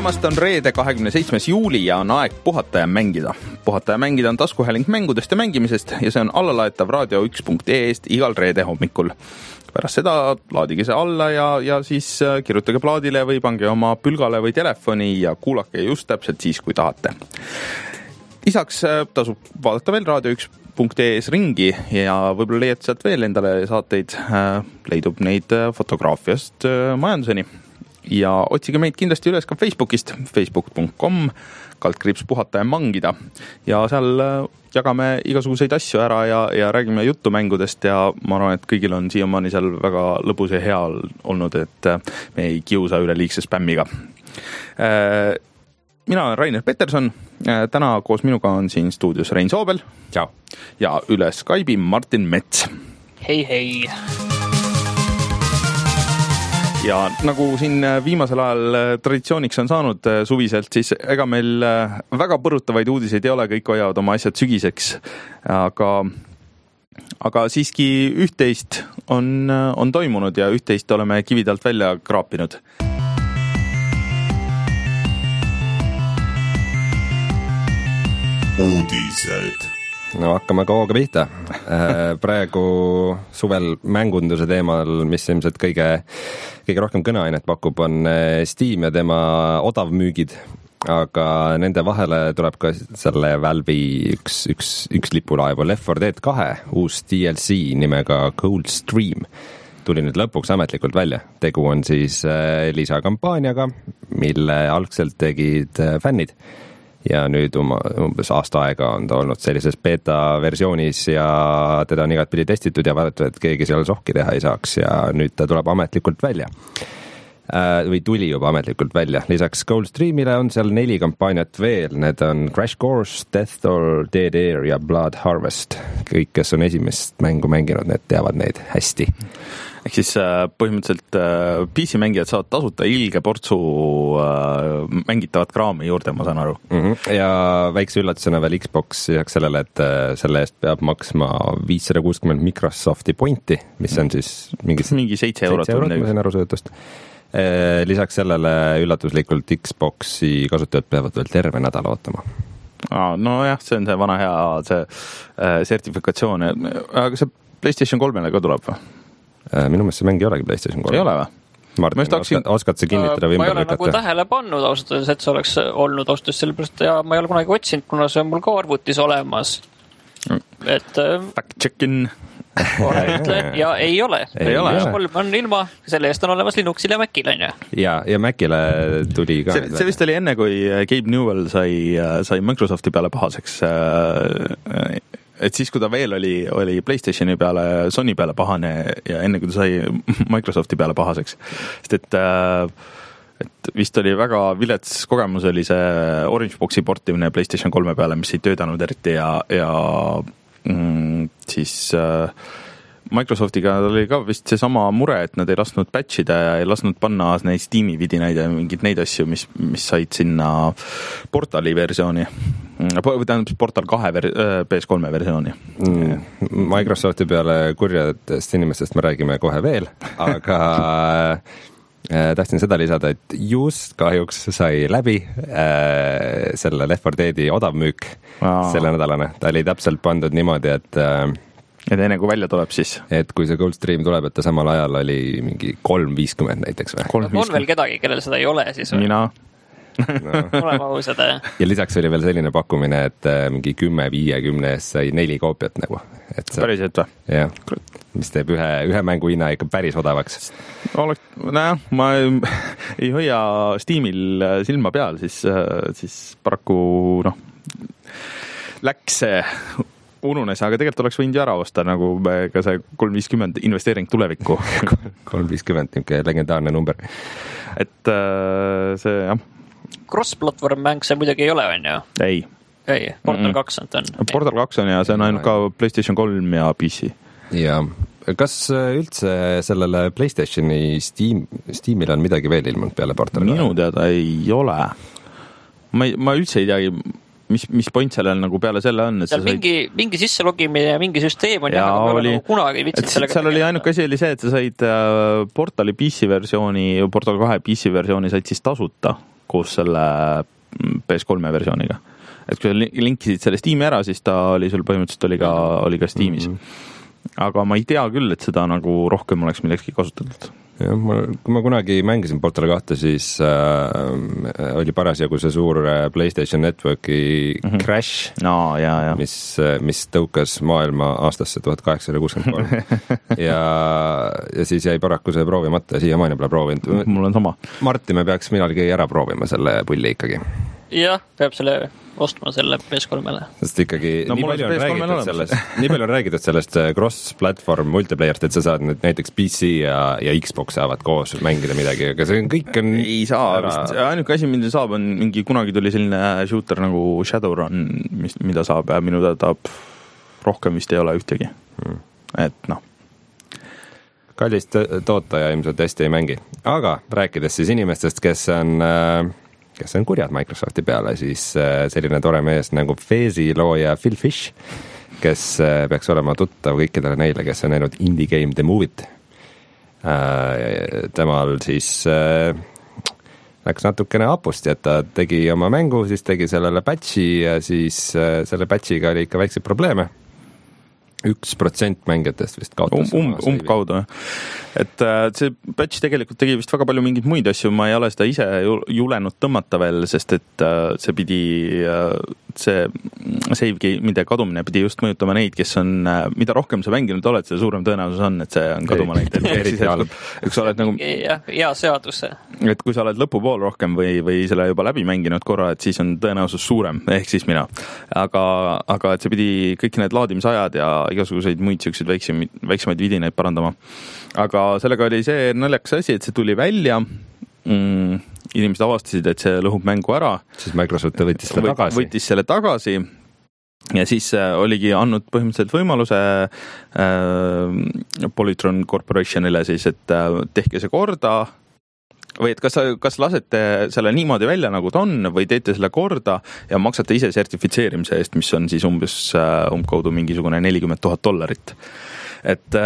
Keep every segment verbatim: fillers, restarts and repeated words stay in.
tulemast, on reede kahekümne seitsmes juuli ja on aeg puhata ja mängida. Puhata ja mängida on taskuhääling mängudest ja mängimisest ja see on allalaetav raadio üks punkt ee-st igal reede hommikul. Pärast seda laadige see alla ja, ja siis kirjutage plaadile või pange oma pülgale või telefoni ja kuulake just täpselt siis, kui tahate. Lisaks tasub vaadata veel raadio üks punkt ee-s ringi ja võib-olla leiad sealt veel endale saateid. Leidub neid fotograafiast majanduseni. Ja otsige meid kindlasti üles ka Facebookist, facebook punkt com, kaldkriips puhata ja mangida. Ja seal jagame igasuguseid asju ära ja, ja räägime jutumängudest ja ma arvan, et kõigil on siiamaani seal väga lõbus ja hea olnud, et me ei kiusa üle liigse spämmiga. Mina olen Rainer Peterson, täna koos minuga on siin stuudios Rein Soobel. Ciao. Ja üle Skype'i Martin Mets. Hei, hei. Ja nagu siin viimasel ajal traditsiooniks on saanud suviselt, siis ega meil väga põrutavaid uudiseid ei ole, kõik hoiavad oma asjad sügiseks, aga, aga siiski üht-teist on, on toimunud ja üht-teist oleme kividalt välja kraapinud. Uudised. No hakkame kauga pihta. Praegu suvel mängunduse teemal, mis ilmselt kõige, kõige rohkem kõneainet pakub, on Steam ja tema odavmüügid, aga nende vahele tuleb ka selle Valve'i üks, üks, üks lipulaev, Left four Dead two, uus D L C nimega Coldstream. Tuli nüüd lõpuks ametlikult välja. Tegu on siis lisakampaaniaga, mille algselt tegid fännid. Ja nüüd uma, umbes aasta aega on ta olnud sellises beta-versioonis ja teda on igat pidi testitud ja vaadatud, et keegi seal sohki teha ei saaks ja nüüd ta tuleb ametlikult välja. Äh, või tuli juba ametlikult välja. Lisaks Coldstreamile on seal neli kampaaniat veel. Need on Crash Course, Death or Dead Air ja Blood Harvest. Kõik, kes on esimest mängu mänginud, need teavad neid hästi. Ehk siis põhimõtteliselt P C-mängijad saavad tasuta ilge portsu mängitavat kraami juurde, ma saan aru. Mm-hmm. Ja väikse üllatusena veel Xbox jääks sellele, et selle eest peab maksma viissada kuuskümmend Microsofti pointi, mis on siis mingi, mingi seitse eurot. seitse eurot, ma sain aru sõjutust. Lisaks sellele üllatuslikult Xboxi kasutajad peavad veel terve nädal ootama. No jah, see on see vana hea see sertifikatsioon. Aga see PlayStation kolmele ka tuleb või? Minu meelest see mäng ei olegi PlayStation kolm. Ei ole või? Martin, taksin... oskad, oskad see kinnitada või ma ei ümber ole lükata? Nagu tähele pannud ausalt, et see oleks olnud ausalt sellepärast ja ma ei ole kunagi otsinud, kuna see on mul ka arvutis olemas. Et fact checkin. ja ei ole. Ei ole. kolm on ilma, selle eest on olemas Linuxil ja Macil on ju. Ja, ja Macile tuli ka. See, see vist oli enne, kui Gabe Newell sai, sai Microsofti peale pahaseks. Et siis, kui ta veel oli, oli PlayStationi peale, Sony peale pahane ja enne, kui ta sai Microsofti peale pahaseks. Sest et, et vist oli väga vilets kogemus, oli see Orange Boxi portimine PlayStation kolme peale, mis ei töötanud eriti ja, ja mm, siis Microsoftiga oli ka vist see sama mure, et nad ei lasknud patchida ja ei lasknud panna neid Steam'i vidinaid ja mingid neid asju, mis, mis said sinna portali versiooni. Või tähendab portal kahe ver-, P S kolme versiooni. Mm, Microsofti peale kurjadest inimestest me räägime kohe veel, aga tahtsin seda lisada, et just kahjuks sai läbi äh, selle Left four Dead'i odavmüük Aa. selle nädalane. Ta oli täpselt pandud niimoodi, et äh, et enne kui välja tuleb siis? Et kui see Coldstream tuleb, et ta samal ajal oli mingi kolm viiskümmend näiteks või? On veel kedagi, kellel seda ei ole siis või? Mina. No. Olema ausad. Ja lisaks oli veel selline pakkumine, et mingi kümme viiekümne eest sai neli koopiat nagu. Et sa, päris et või? Jah, mis teeb ühe, ühe mängu hinna ikka päris odavaks. Oleks, näe, ma ei, ei hoia Steamil silma peal, siis, siis paraku noh, läks see ununes, aga tegelikult oleks võinud ju ära osta nagu ka see kolm viiskümmend investeering tulevikku. kolm viiskümmend, niisugune legendaarne number. Et see, jah. Cross-platvorm mäng see muidugi ei ole, on ju? Ei. Ei, Portal kaks on ta on. Portal kaks on ja see on ainult ka PlayStation kolm ja P C. Ja kas üldse sellele PlayStationi Steam, Steamil on midagi veel ilmunud peale Portal? Minu teada ei ole. Ma, ei, ma üldse ei teagi, mis, mis point sellel nagu peale selle on? seal mingi, said... mingi sisselogimine ja mingi süsteem on ja, jah, aga oli... nagu kunagi viitsid sellega. Seal oli ainuke asi oli see, et sa said Portali P C versiooni, Portal kahe P C versiooni said siis tasuta koos selle P S kolme versiooniga. Et kui sa linkisid selle Steam'i ära, siis ta oli sul põhimõtteliselt oli ka, oli ka Steam'is. Mm-hmm. Aga ma ei tea küll, et seda nagu rohkem oleks millekski kasutatud. Ja, ma, kui ma kunagi mängisin Portal kahte, siis äh, oli parasjagu see suur PlayStation Networki mm-hmm. crash, no, ja, ja. Mis, mis tõukas maailma aastasse tuhat kaheksasada kuuskümmend kolm. ja, ja siis jäi paraku see proovimata ja siiamaani pole proovinud. Mul on sama. Martti, me peaks millalgi ära proovima selle pulli ikkagi. Jah, peab selle ostma selle P S kolmele. Sest ikkagi no, nii, palju räägitud sellest, nii palju on räägitud sellest cross-platform multiplayer'st, et sa saad nüüd näiteks P C ja, ja Xbox saavad koos mängida midagi, aga see on kõik on... Ei saa ära... vist. Ainuke asi, mida saab, on mingi kunagi tuli selline shooter nagu Shadowrun, mis, mida saab ja minu teada rohkem vist ei ole ühtegi. Hmm. Et noh. Kallist tootaja ilmselt hästi ei mängi. Aga rääkides siis inimestest, kes on... Äh, kes on kurjad Microsofti peale, siis selline tore mees nagu Fezi looja Phil Fish, kes peaks olema tuttav kõikidele neile, kes on näinud Indie Game The Movie't. Temal siis läks natukene apusti, et ta tegi oma mängu, siis tegi sellele patchi ja siis selle patchiga oli ikka väikseid probleeme. Üks protsent mängijatest vist kaotas. Um, um, umbkaudu. Et see patch tegelikult tegi vist väga palju mingeid muid asju, ma ei ole seda ise julenud tõmmata veel, sest et see pidi, see save game'ide kadumine pidi just mõjutama neid, kes on, mida rohkem sa mänginud oled, see suurem tõenäosus on, et see on kaduma läinud. Eks sa oled nagu... Hea seadus. Et kui sa oled lõpupool rohkem või, või selle juba läbi mänginud korra, et siis on tõenäosus suurem, ehk siis mina. Aga, aga et see pidi kõik need laadimisajad ja igasuguseid muid siukseid väiksemaid, väiksemaid vidineid parandama. Aga sellega oli see naljakas asi, et see tuli välja. Mm, inimesed avastasid, et see lõhub mängu ära. Siis Microsoft võttis selle tagasi. Võttis selle tagasi ja siis oligi andnud põhimõtteliselt võimaluse äh, Polytron Corporationile siis, et äh, tehke see korda või et kas, kas lasete selle niimoodi välja, nagu ta on, või teete selle korda ja maksate ise sertifitseerimise eest, mis on siis umbes äh, umbkaudu mingisugune nelikümmend tuhat dollarit. Et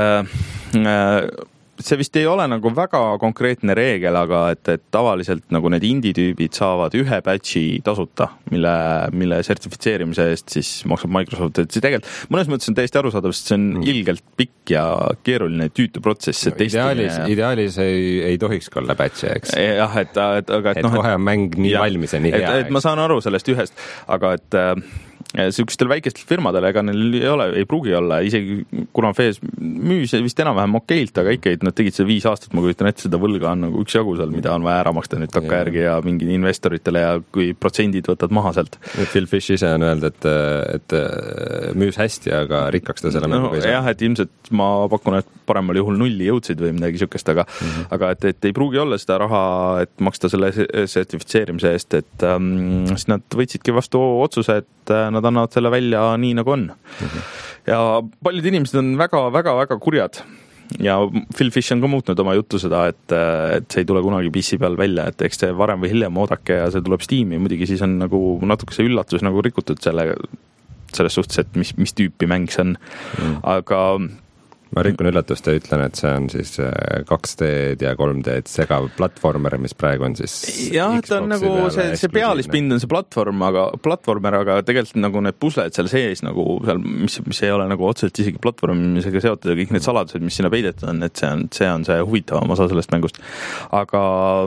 äh, see vist ei ole nagu väga konkreetne reegel, aga et, et tavaliselt nagu need indie-tüübid saavad ühe patchi tasuta, mille, mille sertifitseerimise eest siis maksab Microsoft. Et see tegelikult mõnes mõttes on täiesti arusaadav, sest see on mm. ilgelt pikk ja keeruline tüütu protsess. No, ideaalis, ja... ideaalis ei, ei tohiks olla patchi, eks? Jah, et, et, aga, et, et noh, kohe on mäng nii ja, valmis ja nii et, hea. Et ma saan aru sellest ühest, aga et sihukestel väikestel firmadel, ega neil ei ole, ei pruugi olla, isegi kuna F E S müüs vist enam-vähem okeilt, aga ikka, et nad tegid seda viis aastat, ma kujutan ette, seda võlga on nagu üks jagu seal, mida on vaja ära maksta nüüd takka järgi ja mingi investoritele ja kui protsendid võtad maha sealt. Phil Fish ise on öelnud, et, et müüs hästi, aga rikkaks ta selle no, jah, et ilmselt ma pakun, et paremal juhul nulli jõudsid või midagi sihukest, aga, mm-hmm. aga et, et ei pruugi olla seda raha, et maksta selle sertifitseerimise eest, et ähm, siis nad võtsidki vastu otsuse, et nad annavad selle välja nii, nagu on. Mm-hmm. Ja paljud inimesed on väga, väga, väga kurjad. Ja Phil Fish on ka muutnud oma juttu seda, et, et see ei tule kunagi P C peal välja, et eks see varem või hiljem oodake ja see tuleb Steam'i. Muidugi siis on nagu natuke see üllatus nagu rikutud selle, selles suhtes, et mis, mis tüüpi mäng see on. Mm. Aga ma rikun üllatust ja ütlen, et see on siis kaks D-d ja kolm D-d segav platvormer, mis praegu on siis jah, ta on nagu see, see pealispind on see platvorm, aga platvormer, aga tegelikult nagu need pusled seal sees nagu seal, mis, mis ei ole nagu otseselt isegi platvormisega seotud ja kõik need saladused, mis sinna peidetud on, et see on see, on see huvitavam osa sellest mängust. Aga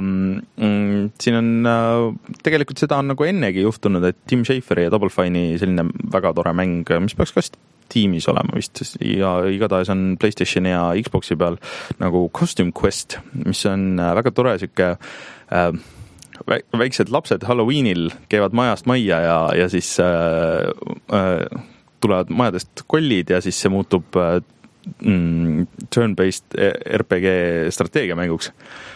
mm, siin on äh, tegelikult seda on nagu ennegi juhtunud, et Tim Schaferi ja Double Fine'i selline väga tore mäng, mis peaks ka tiimis olema vist ja igatahes on PlayStation ja Xboxi peal nagu Costume Quest, mis on väga tore siuke äh, väiksed lapsed Halloweenil käivad majast majja ja, ja siis äh, äh, tulevad majadest kollid ja siis see muutub äh, turn-based R P G strateegiamänguks.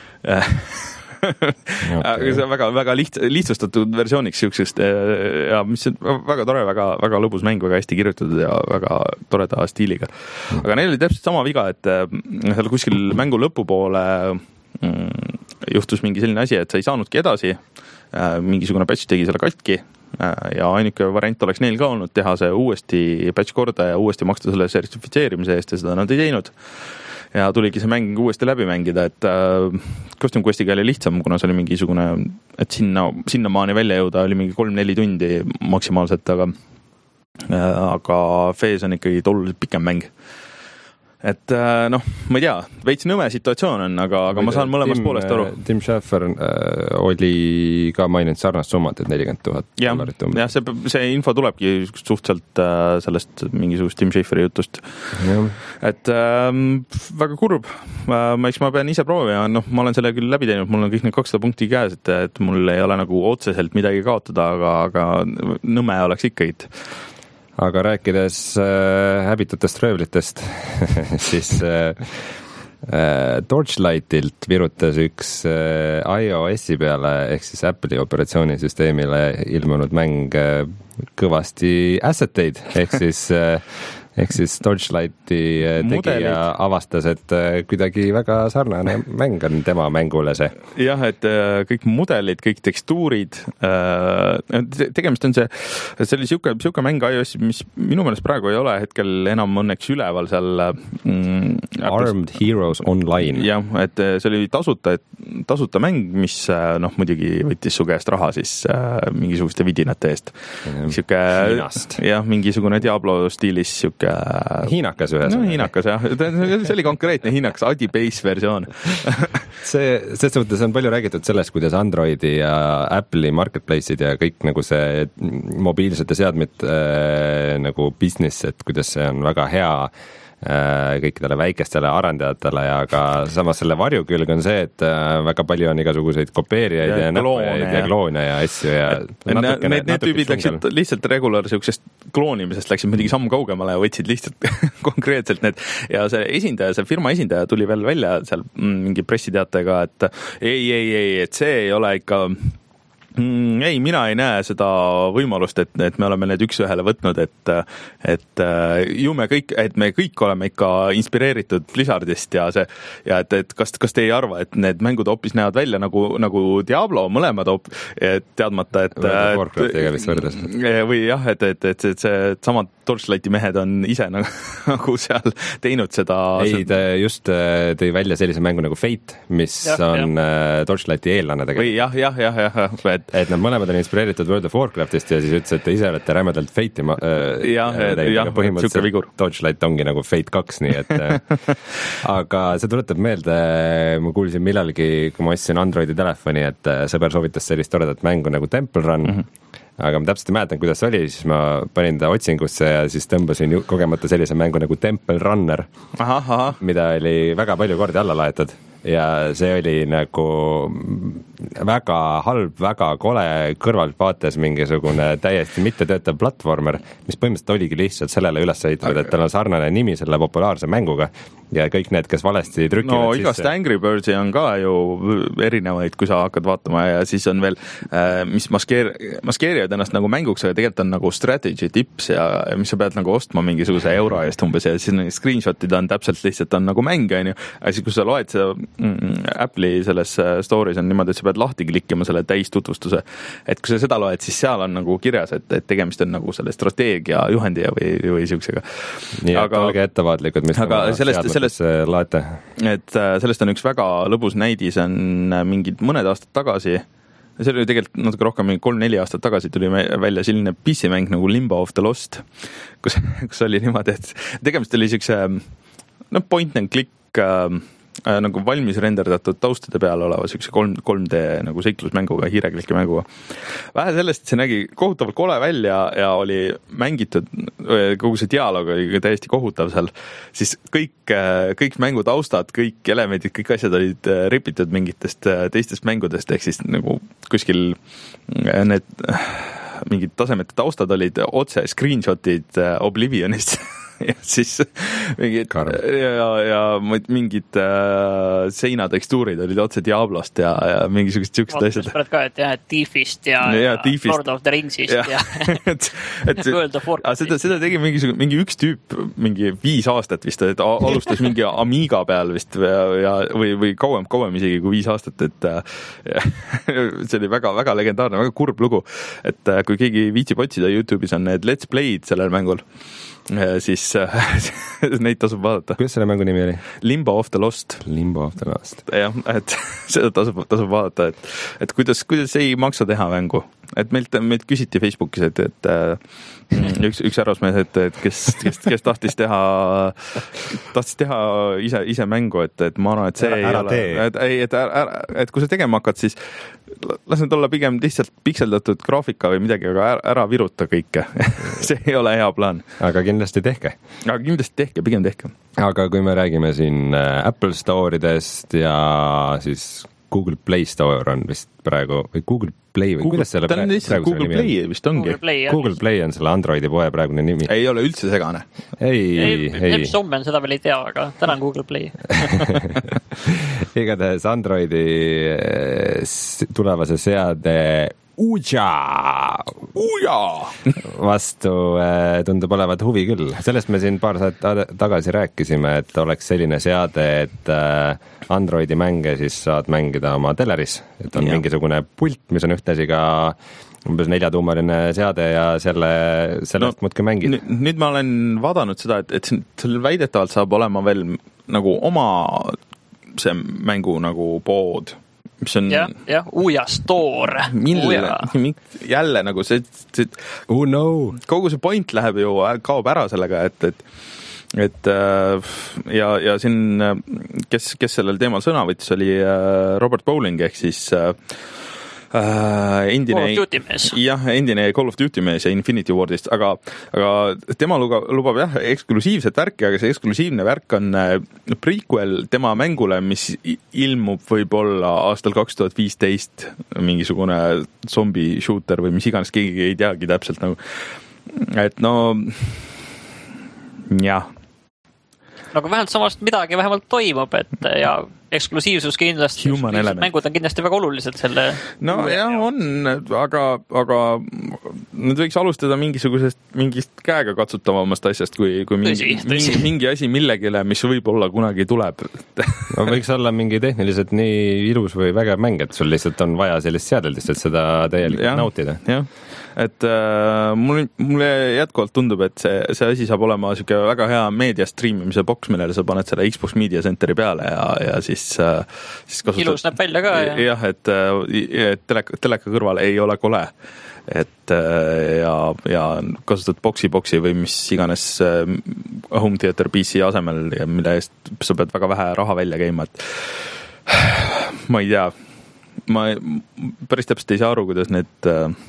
Okay. See on väga, väga liht, lihtsustatud versiooniks siuksest ja mis on väga tore, väga, väga lõbus mäng, väga hästi kirjutatud ja väga toreda stiiliga. Aga neil oli täpselt sama viga, et seal kuskil mängu lõpupoole juhtus mingi selline asi, et sa ei saanudki edasi mingisugune patch tegi selle katki ja ainuke variant oleks neil ka olnud teha see uuesti patch korda ja uuesti maksta selle sertifitseerimise eest ja seda nad ei teinud. Ja tuligi see mäng uuesti läbi mängida, et Costume Questiga oli lihtsam, kuna see oli mingisugune, et sinna, sinna maani välja jõuda oli mingi kolm-neli tundi maksimaalselt, aga, aga Fez on ikkagi oluliselt pikem mäng. Et noh, ma ei tea, veits nõme situatsioon on, aga, aga ma saan mõlemast Tim, poolest aru. Tim Schafer äh, oli ka maininud sarnast summat, et nelikümmend tuhat dollarit umbes. Jah, see, see info tulebki suhteliselt äh, sellest mingisugust Tim Schaferi jutust. Ja. Et äh, väga kurb. Äh, eks ma pean ise proovima, noh, ma olen selle küll läbi teinud, mul on kõik need kakssada punkti käes, et, et mul ei ole nagu otseselt midagi kaotada, aga, aga nõme oleks ikkagi. Aga rääkides äh, häbitutest röövlitest, siis äh, äh, Torchlightilt virutas üks äh, iOS-i peale ehk siis Apple'i operatsioonisüsteemile ilmunud mäng äh, kõvasti asseteid ehk siis äh, ehk siis Torchlighti tegija avastas, et kuidagi väga sarnane mäng on tema mängule see. Jah, et kõik mudelid, kõik tekstuurid, tegemist on see, see oli siuke, siuke mäng iOS, mis minu meelest praegu ei ole hetkel enam õnneks üleval seal mm, Armed Apples. Heroes Online. Jah, et see oli tasuta, tasuta mäng, mis noh, muidugi võttis su käest raha siis mingisuguste vidinate eest. Siuke, jah, mingisugune Diablo stiilis siuke hiinakas ühes. No hiinakas jah, see oli konkreetne hiinakas Adi-base versioon. see, selles mõttes on palju räägitud sellest, kuidas Androidi ja Apple'i marketplace'id ja kõik nagu see mobiilsete seadmid äh, nagu business, et kuidas see on väga hea kõikidele väikestele arendajatele ja ka samas selle varjukülg on see, et väga palju on igasuguseid kopeerijaid ja, ja näppajaid ja kloone ja asju ja natukene, need, need tüübid läksid lihtsalt regular siuksest kloonimisest läksid muidugi samm kaugemale ja võtsid lihtsalt konkreetselt need ja see esindaja, see firma esindaja tuli veel välja seal mingi pressiteatega, et ei, ei, ei, et see ei ole ikka Mm, ei, mina ei näe seda võimalust, et, et me oleme need üks ühele võtnud, et, et ju me kõik, et me kõik oleme ikka inspireeritud Blizzardist ja see, ja et, et kas, kas te ei arva, et need mängud hoopis näevad välja nagu, nagu Diablo, mõlemad hoop, et teadmata, et, et või jah, et, et, et, et see samad Torchlighti mehed on ise nagu, nagu seal teinud seda. Ei, ta just tõi välja sellise mängu nagu Fate, mis ja, on ja. Torchlighti eellane tegelikult. Või jah, jah, jah, jah, jah, et et nad mõlemad on inspireeritud World of Warcraftist ja siis ütles, et te ise olete rämedalt Fate'i ma- äh, ja, jah, põhimõtteliselt Torchlight ongi nagu Fate kaks, nii et aga see tuletab meelde, ma kuulsin millalgi, kui ma ostsin Androidi telefoni, et sõber soovitas sellist toredat mängu nagu Temple Run, mm-hmm. aga ma täpselt ei mäletan, kuidas oli, siis ma panin ta otsingusse ja siis tõmbasin kogemata sellise mängu nagu Temple Runner, aha, aha. mida oli väga palju kordi alla laetud. Ja see oli nagu väga halb, väga kole kõrvalt vaates mingisugune täiesti mittetöötav platvormer, mis põhimõtteliselt oligi lihtsalt sellele üles ehitatud, et tal on sarnane nimi selle populaarse mänguga ja kõik need, kes valesti trükivad no igast sisse. Angry Birdsi on ka ju erinevaid, kui sa hakkad vaatama ja siis on veel, mis maskeer, maskeerivad ennast nagu mänguks, aga tegelikult on nagu strategy tips ja mis sa pead nagu ostma mingisuguse euro eest umbes ja siis screenshotid on täpselt lihtsalt on nagu mäng, on ju, aga siis kui sa loed seda Apple'i selles stories on niimoodi, et sa pead lahti klikkima selle täistutvustuse, et kui sa seda loed, siis seal on nagu kirjas, et, et tegemist on nagu selle strateegia juhendija või, või siuksega. Nii, aga, et olge ettevaatlikud, mis aga sellest, sellest, laete. Et sellest on üks väga lõbus näidis, on mingid mõned aastad tagasi, see oli tegelikult natuke rohkem, kolm-neli aastat tagasi tuli välja selline P C-mäng nagu Limbo of the Lost, kus, kus oli niimoodi, et tegemist oli siukse no, point and click nagu valmis renderdatud taustade peal oleva siukse kolm D nagu seiklusmänguga, hiirekliki mänguga. Vähe sellest, et see nägi kohutavalt kole välja ja oli mängitud, kogu see dialoog oli täiesti kohutav seal, siis kõik, kõik mängu taustad, kõik elemendid, kõik asjad olid ripitud mingitest teistest mängudest, ehk siis nagu kuskil need mingid tasemete taustad olid otse screenshotid Oblivionist ja siis, mingid ja, ja mingid äh, seinatekstuurid olid otse Diablost ja, ja mingisugused siuksed asjad. Mõtled ka, et jah, et Thiefist ja, ja, ja Thiefist. Lord of the Ringsist ja, ja. et, et seda, seda tegi mingi, mingi üks tüüp mingi viis aastat vist, et alustas mingi Amiga peal vist ja, ja, või, või kauem, kauem isegi kui viis aastat, et ja, see oli väga, väga legendaarne, väga kurb lugu, et kui keegi viitsib otsida, YouTube'is on need Let's Play'd sellel mängul, siis neid tasub vaadata. Kuidas selle mängu nimi oli? Limbo of the Lost. Limbo of the Lost. jah, et seda tasub, tasub vaadata, et, et kuidas, kuidas ei maksa teha mängu. Et meilt, meilt küsiti Facebookis, et, et üks, üks härrasmees, et, et kes, kes, kes tahtis teha, tahtis teha ise, ise mängu, et, et ma arvan, et see ära, ei ole, et, et, et, et kui sa tegema hakkad, siis las need olla pigem lihtsalt pikseldatud graafika või midagi, aga ära, ära viruta kõike. See ei ole hea plaan. Aga kindlasti tehke. Aga kindlasti tehke, pigem tehke. Aga kui me räägime siin Apple Store'idest ja siis Google Play Store on vist praegu, või Google Play või Google, kuidas selle praegu, praegu Google Play vist ongi. Google Play, Google Play on selle Androidi poe praegune nimi. Ei ole üldse segane. Ei, ei. ei. Mis homme on, seda veel ei tea, aga täna on Google Play. Igatahes Androidi tulevase seade Uja! Uja! vastu tundub olevat huvi küll. Sellest me siin paar saat tagasi rääkisime, et oleks selline seade, et Androidi mänge siis saad mängida oma teleris. Et on ja. mingisugune pult, mis on ühtlasi ka umbes neljatuumaline seade ja selle, sellest no, muudki mängid. Nüüd ma olen vaadanud seda, et, et seal väidetavalt saab olema veel nagu oma see mängu nagu pood. jah, jah, Uja Store. Mille, jälle nagu see, see oh no. kogu see point läheb ju, kaob ära sellega, et, et et ja, ja siin, kes, kes sellel teemal sõna võttis, oli Robert Bowling ehk siis Uh, endine, Call of Duty mees. jah, endine Call of Duty mees ja Infinity Wardist, aga, aga tema lubab, lubab jah, eksklusiivset värki, aga see eksklusiivne värk on prequel tema mängule, mis ilmub võib-olla aastal kaks tuhat viisteist, mingisugune zombi shooter või mis iganes, keegi ei teagi täpselt nagu, et no jah. No aga vähemalt samast midagi vähemalt toimub, et ja eksklusiivsus kindlasti, mängud on kindlasti väga olulised selle. No jah, on, aga, aga nüüd võiks alustada mingisugusest, mingist käega katsutavamast asjast, kui, kui mingi, tõsi, tõsi. mingi, mingi asi millegile, mis võib-olla kunagi tuleb. No võiks olla mingi tehniliselt nii ilus või vägev mäng, et sul lihtsalt on vaja sellist seadeldist, et seda täielikult ja, nautida. Jah, et äh, mul, mulle jätkuvalt tundub, et see, see asi saab olema siuke väga hea meedia streamimise boks, millele sa paned selle Xbox Media Centeri peale ja, ja siis, äh, siis kasutad... Ilus näeb välja ka. Ja. Jah, et, et teleka, teleka kõrval ei ole kole. Et ja, ja kasutad boksi boksi või mis iganes home theater P C asemel, mille eest sa pead väga vähe raha välja käima, et ma ei tea, ma päris täpselt ei saa aru, kuidas need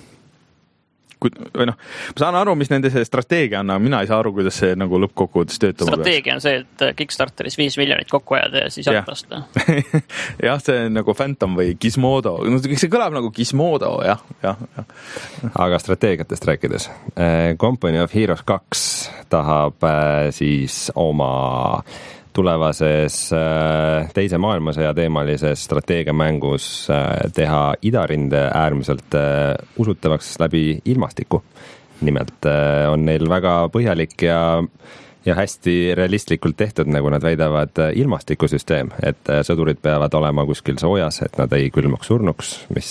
või noh, ma saan aru, mis nende see strateegia on, aga mina ei saa aru, kuidas see nagu lõppkokkuvõttes töötama peaks. Strateegia on see, et Kickstarteris viis miljonit kokku ajada ja siis jätpasta. jah, see on nagu Phantom või Gizmodo. See kõlab nagu Gizmodo, jah, jah, jah. Aga strateegiatest rääkides. Company of Heroes kaks tahab siis oma tulevases teise maailmasõja teemalises strateegiamängus teha idarinde äärmiselt usutavaks läbi ilmastiku. Nimelt on neil väga põhjalik ja, ja hästi realistlikult tehtud, nagu nad väidavad, ilmastikusüsteem, et sõdurid peavad olema kuskil soojas, et nad ei külmuks surnuks, mis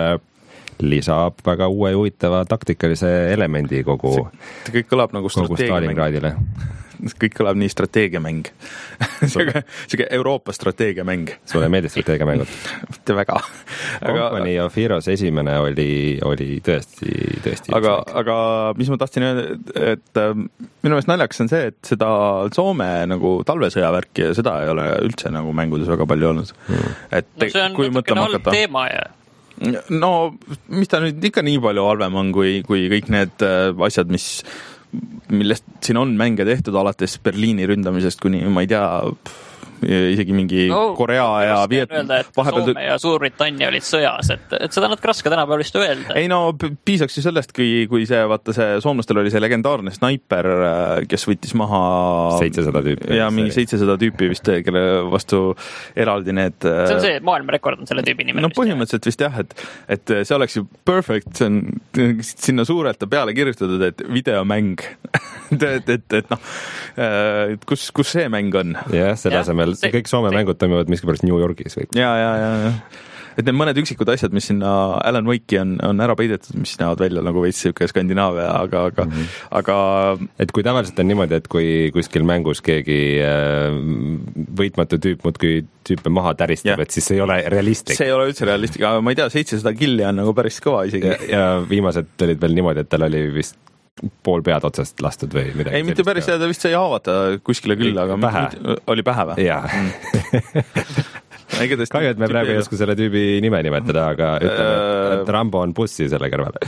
lisab väga uue ja huvitava taktikalise elemendi kogu, see kõik kõlab nagu strateegiamäng. Kõik kõlab nii strateegiamäng. Siuke Euroopa strateegiamäng. Sulle meeldis strateegiamängud? Mitte väga. Company of Heroes esimene oli, oli tõesti, tõesti. Aga, aga mis ma tahtsin öelda, et minu meelest naljakas on see, et seda Soome nagu talvesõjavärki ja seda ei ole üldse nagu mängudes väga palju olnud. Hmm. Et no see on natukene halb teema ja no, mis ta nüüd ikka nii palju halvem on, kui, kui kõik need asjad, mis millest siin on mänge tehtud alates Berliini ründamisest kuni, ma ei tea, isegi mingi no, Korea ja Vietnam. Vahepeal... Soome ja Suurbritannia olid sõjas, et, et seda natuke raske tänapäeval vist öelda. Ei no piisaks ju sellest, kui, kui see, vaata see soomlastel oli see legendaarne snaiper, kes võttis maha seitsesada tüüpi. Ja mingi seitsesada tüüpi vist, kelle vastu eraldi need... See on see, maailmarekord on selle tüübi nimel. No põhimõtteliselt vist jah, et, et see oleks ju perfect, see on sinna suurelt peale kirjutatud, et videomäng. et, et, et noh, kus, kus see mäng on? Jah, selle asemel see, kõik Soome see. mängud toimivad miskipärast New Yorgis või? Ja, ja, ja, ja. Et need mõned üksikud asjad, mis sinna Alan Wake'i on, on ära peidetud, mis näevad välja nagu veits siuke Skandinaavia, aga, aga, mm -hmm. aga... Et kui tavaliselt on niimoodi, et kui kuskil mängus keegi võitmatu tüüp muud kui tüüpe maha täristab, et siis see ei ole realistlik. See ei ole üldse realistlik, aga ma ei tea, seitsesada killi on nagu päris kõva isegi. Ja, ja viimased olid veel niimoodi, et tal oli vist pool pead otsast lastud või midagi. Ei, mitte päris seda, ta vist sai haavata kuskile küll, aga pähe. Oli pähe või? Jaa. Kahju, et me praegu ei oska selle tüübi nime nimetada, aga ütleme, et Rambo on bussi selle kõrval.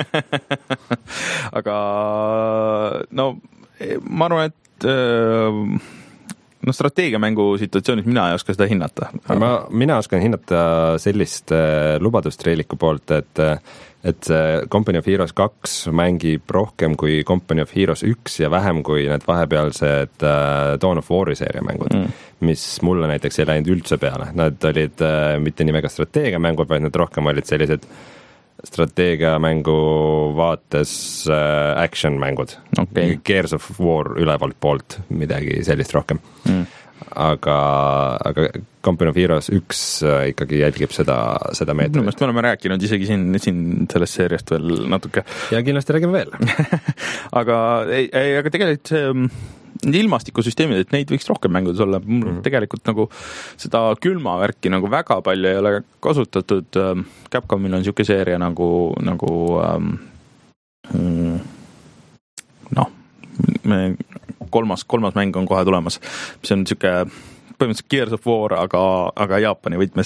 aga no ma arvan, et no strateegiamängu situatsioonis mina ei oska seda hinnata. Ma, mina oskan hinnata sellist lubadust Reiliku poolt, et et Company of Heroes kaks mängib rohkem kui Company of Heroes üks ja vähem kui need vahepealsed uh, Dawn of War'i seeria mängud, mm. mis mulle näiteks ei läinud üldse peale. Nad olid uh, mitte nimega strateegiamängud, vaid nad rohkem olid sellised strateegiamängu vaates uh, action mängud. Okay. Gears of War ülevalt poolt, midagi sellist rohkem. Mm. Aga, aga Company of Heroes üks ikkagi jälgib seda, seda meetrit. Minu meelest me oleme rääkinud isegi siin, siin sellest seeriast veel natuke. Ja kindlasti räägime veel. aga, ei, ei, aga tegelikult see ilmastikusüsteemid, et neid võiks rohkem mängudes olla. Mm-hmm. Tegelikult nagu seda külmavärki nagu väga palju ei ole kasutatud. Capcomil on siuke seeria nagu, nagu um, noh, me kolmas, kolmas mäng on kohe tulemas, mis on siuke põhimõtteliselt Gears of War, aga, aga Jaapani võtmes,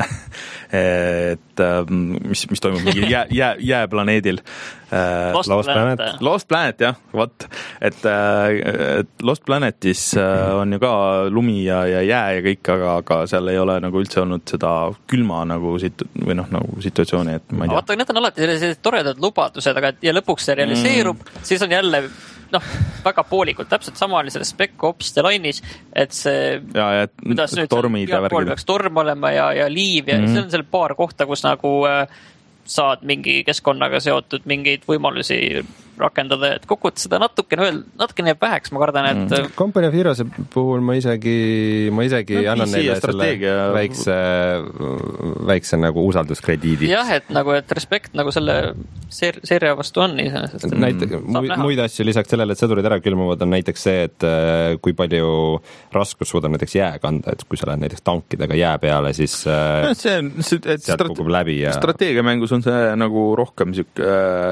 et mis, mis toimub mingi jää, jää, jääplaneedil. Lost, Lost Planet. Planet. Lost Planet, jah, vaat. Et, et Lost Planetis on ju ka lumi ja, ja jää ja kõik, aga, aga seal ei ole nagu üldse olnud seda külma nagu, situ, või noh, nagu situatsiooni, et ma ei tea. Vaata, need on alati sellised toredad lubadused, aga ja lõpuks see realiseerub, mm. siis on jälle noh, väga poolikult, täpselt sama oli selles Spec Ops The Line'is, et see ja, ja, kuidas nüüd pool peaks torm olema ja, ja liiv ja mm-hmm. see on seal paar kohta, kus nagu äh, saad mingi keskkonnaga seotud mingeid võimalusi rakendada, et kokkud seda natukene veel, natukene jääb väheks, ma kardan, et mm. Company of Heroes puhul ma isegi ma isegi no, annan neile selle väikse, väikse nagu usalduskrediidi. Jah, et nagu, et respekt nagu selle ser- seeria vastu on iseenesest. Näite, muid, muid asju lisaks sellele, et sõdurid ära külmuvad, on näiteks see, et kui palju raskus suudab näiteks jää kanda, et kui sa lähed näiteks tankidega jää peale, siis no, see, see, et sealt kukub läbi ja strateegiamängus on see nagu rohkem siuke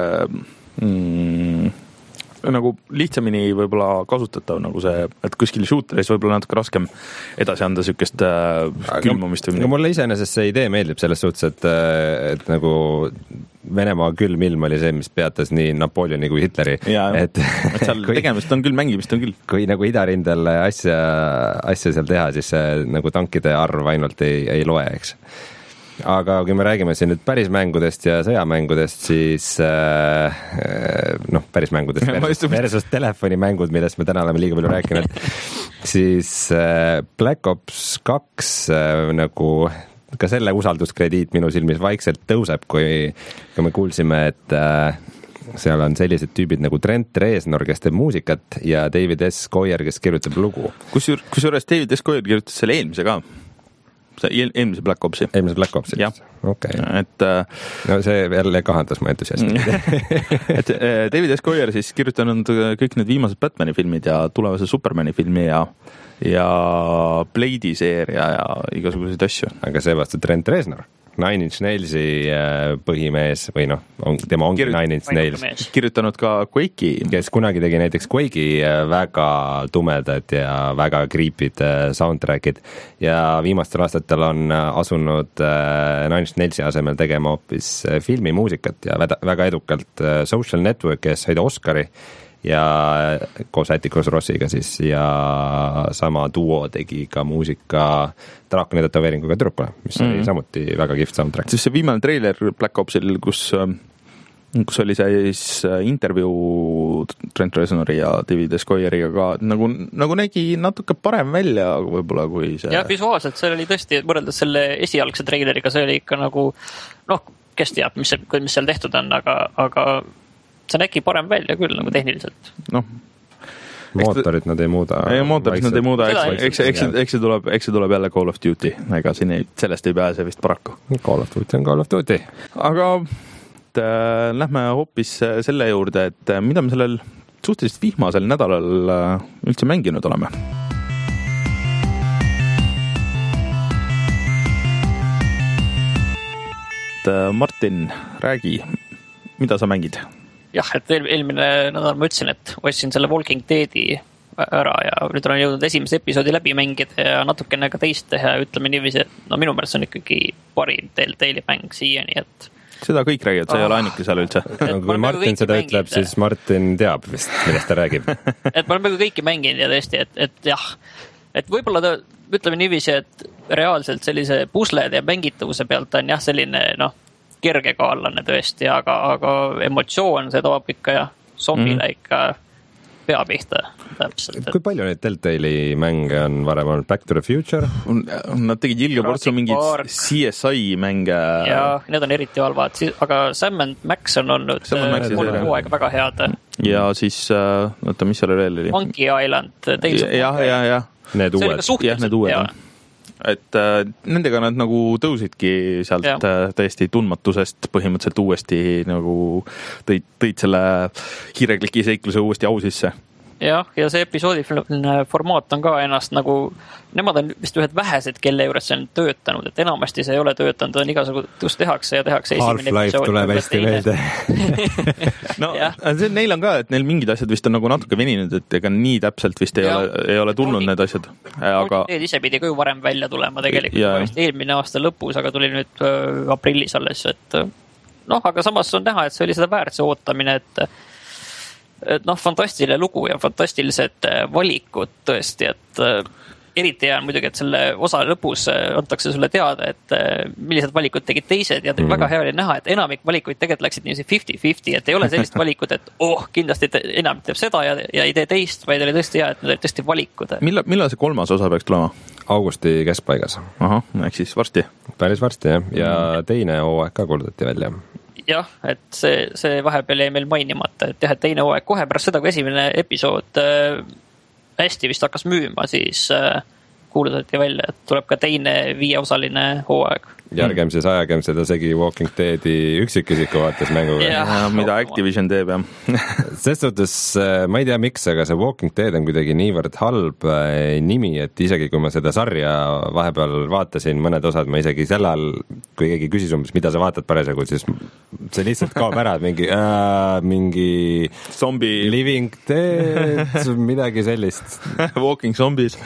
Mm, nagu lihtsamini võib-olla kasutatav nagu see, et kuskil shooteris võib-olla natuke raskem edasi anda sükest äh, külmumist või midagi. Mulle iseenesest see idee meeldib selles suhtes, et, et nagu Venemaa külmilm oli see, mis peatas nii Napoleoni kui Hitleri. Ja, et, et seal kui, tegemist on küll, mängimist on küll. Kui nagu idarindel asja, asja seal teha, siis see, nagu tankide arv ainult ei, ei loe, eks. Aga kui me räägime siin nüüd päris mängudest ja sõjamängudest, siis äh, noh, päris mängudest versus, versus telefonimängud, millest me täna oleme liiga palju rääkinud, siis äh, Black Ops kaks äh, nagu ka selle usalduskrediit minu silmis vaikselt tõuseb, kui, kui me kuulsime, et äh, seal on sellised tüübid nagu Trent Reznor, kes teeb muusikat ja David S. Goyer, kes kirjutab lugu. Kus, kus juures David S. Goyer kirjutas selle eelmise ka? eelmise Black Opsi. Eelmise Black Opsi. Jah. Okay. Et, no see jälle kahandas mu entusiasmi. et David S. Goyer siis kirjutanud kõik need viimased Batmani filmid ja tulevase Supermani filmi ja, ja Blade'i seeria ja igasuguseid asju. Aga seevastu Trent Reznor, Nine Inch Nailsi põhimees või noh, on, tema ongi Kirjut- Nine Inch Nails. Kirjutanud ka Quake'i. Kes kunagi tegi näiteks Quake'i väga tumedad ja väga creepid soundtrackid ja viimastel aastatel on asunud Nine Inch Nailsi asemel tegema hoopis filmimuusikat ja väga edukalt Social Network, kes said Oscari ja koos Atticus Rossiga siis ja sama duo tegi ka muusika draakoni tätoveeringuga tüdrukule, mis mm-hmm. oli samuti väga kihvt soundtrack. Siis see viimane treiler Black Opsil, kus kus oli siis intervjuu Trent Reznori ja David Escoyeriga ka, nagu, nagu nägi natuke parem välja võib-olla kui see. Ja visuaalselt see oli tõesti, võrreldes selle esialgse treileriga, see oli ikka nagu, noh, kes teab, mis, mis seal tehtud on, aga, aga see nägi parem välja küll nagu tehniliselt. Noh, mootorid nad ei muuda. Ei, mootorid nad ei muuda, eks, eks, eks, eks see tuleb, eks see tuleb jälle Call of Duty, ega siin ei, sellest ei pääse vist paraku. Call of Duty on Call of Duty. Aga äh, lähme hoopis selle juurde, et mida me sellel suhteliselt vihmasel nädalal üldse mänginud oleme. Et Martin, räägi, mida sa mängid? Jah, et eel, eelmine nädal ma ütlesin, et ostsin selle Walking Deadi ära ja nüüd olen jõudnud esimese episoodi läbi mängida ja natukene ka teist teha ja ütleme niiviisi, et no minu meelest on ikkagi parim Telltale'i mäng siiani, et seda kõik räägivad, see ah. ei ole ainuke seal üldse. No, kui Martin seda mängid, ütleb, siis Martin teab vist, millest ta räägib. et ma olen peaaegu kõiki mänginud ja tõesti, et, et jah, et võib-olla ta, ütleme niiviisi, et reaalselt sellise puslede ja mängitavuse pealt on jah, selline noh, kergekaalane tõesti, aga, aga emotsioon see toob ikka ja zombile mm-hmm. ikka pea pihta. Täpselt. Kui palju neid Telltale'i mänge on varem olnud? Back to the Future? Nad tegid ilge portsu mingid C S I mänge. Ja need on eriti halvad, aga Sam and Max on olnud kolm hooaega väga head. Ja siis, oota, mis seal veel oli? Monkey Island. Jah, jah, jah. Need uued. Jah, need uued. Et äh, nendega nad nagu tõusidki sealt ja. Täiesti tundmatusest põhimõtteliselt uuesti nagu tõid, tõid selle hiirekliki seikluse uuesti au sisse. Jah, ja see episoodi formaat on ka ennast nagu, nemad on vist ühed vähesed, kelle juures see on töötanud, et enamasti see ei ole töötanud, on igasugune tõus tehakse ja tehakse esimene Half-Life episood. Tuleb hästi meelde. no, see, neil on ka, et neil mingid asjad vist on nagu natuke veninud, et ega nii täpselt vist ei, ole, ei ole tulnud Volking, need asjad. Aga... Need ise pidi ka ju varem välja tulema tegelikult, ja, vist eelmine aasta lõpus, aga tuli nüüd äh, aprillis alles, et noh, aga samas on näha, et see oli seda väärt see ootamine, et et noh, fantastiline lugu ja fantastilised valikud tõesti, et eriti hea on muidugi, et selle osa lõpus antakse sulle teada, et millised valikud tegid teised ja mm. väga hea oli näha, et enamik valikuid tegelikult läksid niiviisi fifty fifty, et ei ole sellist valikut, et oh, kindlasti enamik teeb seda ja, ja ei tee teist, vaid oli tõesti hea, et need olid tõesti valikud. Millal, millal see kolmas osa peaks tulema? Augusti keskpaigas. Ahah, ehk siis varsti. Päris varsti, jah. Ja mm. teine hooaeg ka kuulutati välja. Jah, et see, see vahepeal jäi meil mainimata, et jah, et teine hooaeg kohe pärast seda, kui esimene episood äh, hästi vist hakkas müüma, siis äh, kuulutati välja, et tuleb ka teine viieosaline hooaeg. Ja ärgem siis ajagem seda segi Walking Deadi üksikisiku vaates mänguga. Ja, mida Activision teeb, jah. Ses suhtes, ma ei tea miks, aga see Walking Dead on kuidagi niivõrd halb nimi, et isegi kui ma seda sarja vahepeal vaatasin mõned osad, ma isegi sellal, kui keegi küsis umbes, mida sa vaatad parasjagu, siis see lihtsalt kaob ära, mingi äh, mingi Zombie Living Dead, midagi sellist. Walking Zombies.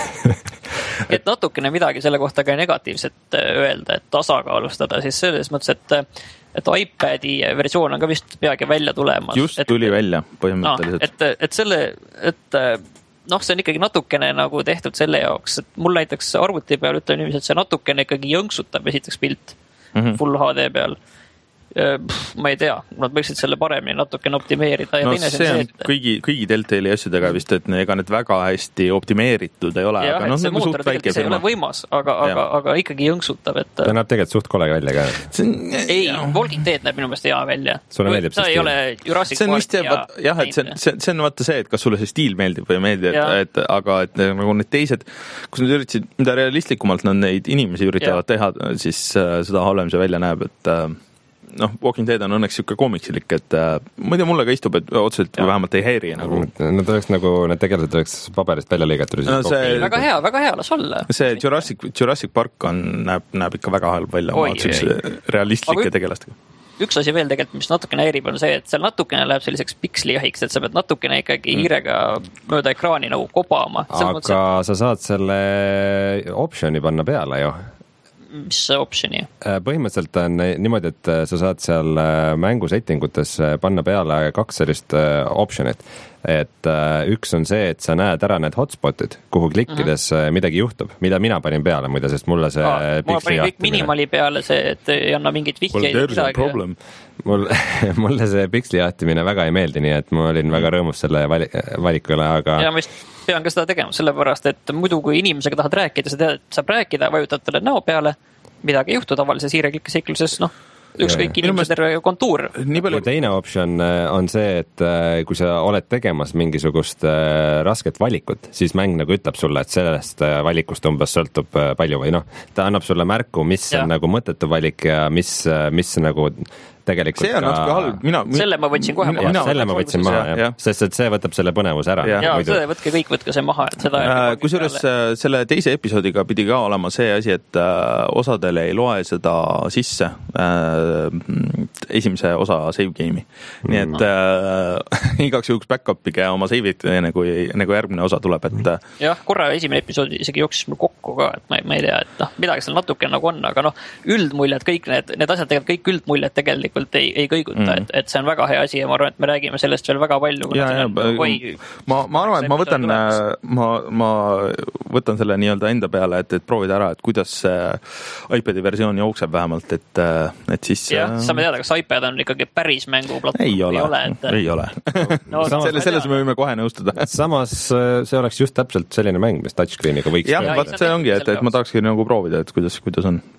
et natukene midagi selle kohta ka negatiivset öelda, et tasakaalustada, siis selles mõttes, et, et iPadi versioon on ka vist peagi välja tulemas. Just et, tuli välja põhimõtteliselt. No, et, et selle, et noh, see on ikkagi natukene nagu tehtud selle jaoks, et mul näiteks arvuti peal ütleme niiviisi, et see natukene ikkagi jõnksutab esiteks pilt mm-hmm. Full H D peal. Pff, ma ei tea, nad võiksid selle paremini natukene optimeerida. Ja no see on see, kõigi, kõigi Telltale'i asjadega vist, et ega need väga hästi optimeeritud ei ole. Jah, aga no, see nagu mootor tegelikult see ei ole võimas, aga, aga, aga ikkagi jõnksutab. Et... ta näeb tegelikult suht kole välja ka. On... ei, Walking Dead näeb minu meelest hea välja. Sulle meeldib see ei ole Jurassic Park ja... jah, et see, see, see on vaata see, et kas sulle see stiil meeldib või ei meeldi, et, et, aga et nagu need teised, kus nad üritasid, mida realistikumalt nad neid inimesi üritavad ja. Teha, siis äh, seda halvem see välja näeb, et äh, noh, Walking Dead on õnneks siuke koomiksilik, et äh, ma ei tea, mulle ka istub, et otseselt ja. Vähemalt ei häiri nagu. Nad oleks nagu, need tegelased oleks paberist välja lõigatud. No, see, väga hea, väga hea, las olla. See Jurassic, Jurassic Park on, näeb, näeb ikka väga halb välja oma realistlike tegelastega. Üks asi veel tegelikult, mis natukene häirib, on see, et seal natukene läheb selliseks pikslijahiks, et sa pead natukene ikkagi hiirega mööda ekraani nagu kobama. Aga mõttes, et... sa saad selle optioni panna peale ju. mis optioni? Põhimõtteliselt on niimoodi, et sa saad seal mängu settingutes panna peale kaks sellist optionit. Et üks on see, et sa näed ära need hotspotid, kuhu klikkides uh-huh. midagi juhtub, mida mina panin peale muide, sest mulle see ah, piksli panin kõik minimali peale see, et ei anna mingit vihjeid well, mul, mulle see piksli jahtimine väga ei meeldi, nii et ma olin väga rõõmus selle vali, valikule, aga ja ma vist pean ka seda tegema, sellepärast et muidu kui inimesega tahad rääkida, sa tead, et saab rääkida, vajutad talle näo peale, midagi ei juhtu tavalise siireklikkeseikluses, noh ükskõik inimese terve kontuur. Ja teine optsioon on see, et kui sa oled tegemas mingisugust rasket valikut, siis mäng nagu ütleb sulle, et sellest valikust umbes sõltub palju või noh, ta annab sulle märku, mis ja. on nagu mõttetu valik ja mis, mis nagu tegelikult see on ka... natuke halb. Mina, selle ma võtsin kohe maha. Ja, selle ma võtsin maha, jah. Ja. Sest et see võtab selle põnevuse ära. Ja, ja see võtke kõik, võtke see maha. Et seda äh, kusjuures selle teise episoodiga pidi ka olema see asi, et äh, osadele ei loe seda sisse äh, esimese osa save game'i. Nii et äh, igaks juhuks back-upige oma save'id, enne kui nagu järgmine osa tuleb. Et, äh, jah, korra esimene episoodi isegi jooksis mul kokku ka, et ma, ma ei tea, et noh, midagi seal natuke nagu on, aga noh, üldmuljed, kõik need, need asjad tegelikult, kõik üldmuljed tegelikult ei, ei kõiguta, mm. et, et see on väga hea asi ja ma arvan, et me räägime sellest veel väga palju. Ja, ja, või, ma, ma arvan, et ma võtan, ma, ma võtan selle nii-öelda enda peale, et, et proovida ära, et kuidas iPadi versioon jookseb vähemalt, et, et siis... jah, saame teada, kas iPad on ikkagi päris mänguplatvorm? Ei ole, ei ole. Et... ei ole. No, selle, selles me võime kohe nõustuda. Samas see oleks just täpselt selline mäng, mis touchscreeniga võiks... jah, vaat see ongi, et, et ma tahakski nagu proovida, et kuidas, kuidas on.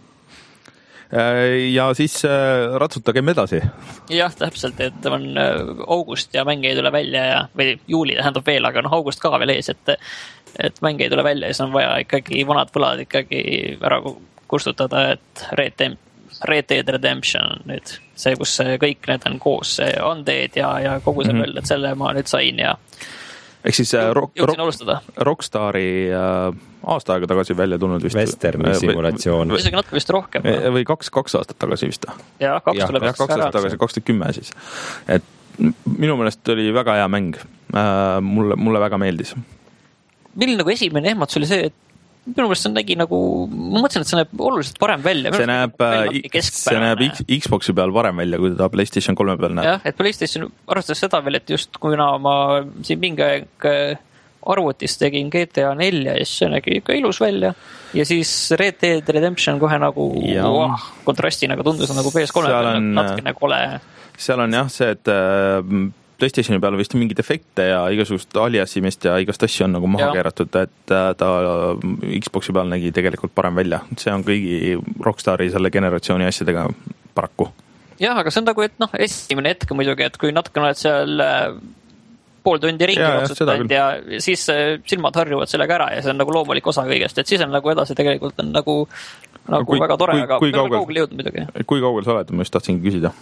Ja siis ratsutagem edasi. Jah, täpselt, et on august ja mäng ei tule välja ja, või juuli tähendab veel, aga noh, august ka veel ees, et, et mäng ei tule välja ja siis on vaja ikkagi vanad võlad ikkagi ära kustutada, et Red, Dem- Red Dead Redemption nüüd see, kus kõik need on koos, see Undead ja, ja kogu see mm-hmm. veel, et selle ma nüüd sain ja ehk siis rock, rock, Rockstari äh, aasta aega tagasi välja tulnud vist. Westerni simulatsioon. Isegi natuke vist rohkem. Või kaks, kaks aastat tagasi vist. Ja, kaks tuleb ja, kaks aastat tagasi, kaks tuhat kümme siis. Et minu meelest oli väga hea mäng. Äh, mulle, mulle väga meeldis. Milline nagu esimene ehmatus oli see, et minu meelest see nägi nagu, ma mõtlesin, et see näeb oluliselt parem välja. See näeb, see näeb Xboxi peal parem välja, kui ta PlayStation kolme peal näeb. jah, et PlayStation arvestades seda veel, et just kuna ma siin mingi aeg arvutis tegin G T A nelja ja siis see nägi ikka ilus välja ja siis Red Dead Redemption kohe nagu oh, kontrastina tundus nagu P S kolme peal on, natkene kole. Seal on jah see, et PlayStationi peal vist mingid efekte ja igasugust aliassimist ja igast asju on nagu maha ja. keeratud, et ta Xboxi peal nägi tegelikult parem välja. See on kõigi Rockstari selle generatsiooni asjadega paraku. Jah, aga see on nagu, et noh, esimene hetk muidugi, et kui natuke oled seal pool tundi ringi otsustanud ja, ja siis silmad harjuvad sellega ära ja see on nagu loomulik osa kõigest, et siis on nagu edasi tegelikult on nagu, nagu kui, väga tore, kui, aga kui kaugel, kaugel jõudnud muidugi. Kui kaugel sa oled, ma just tahtsingi küsida?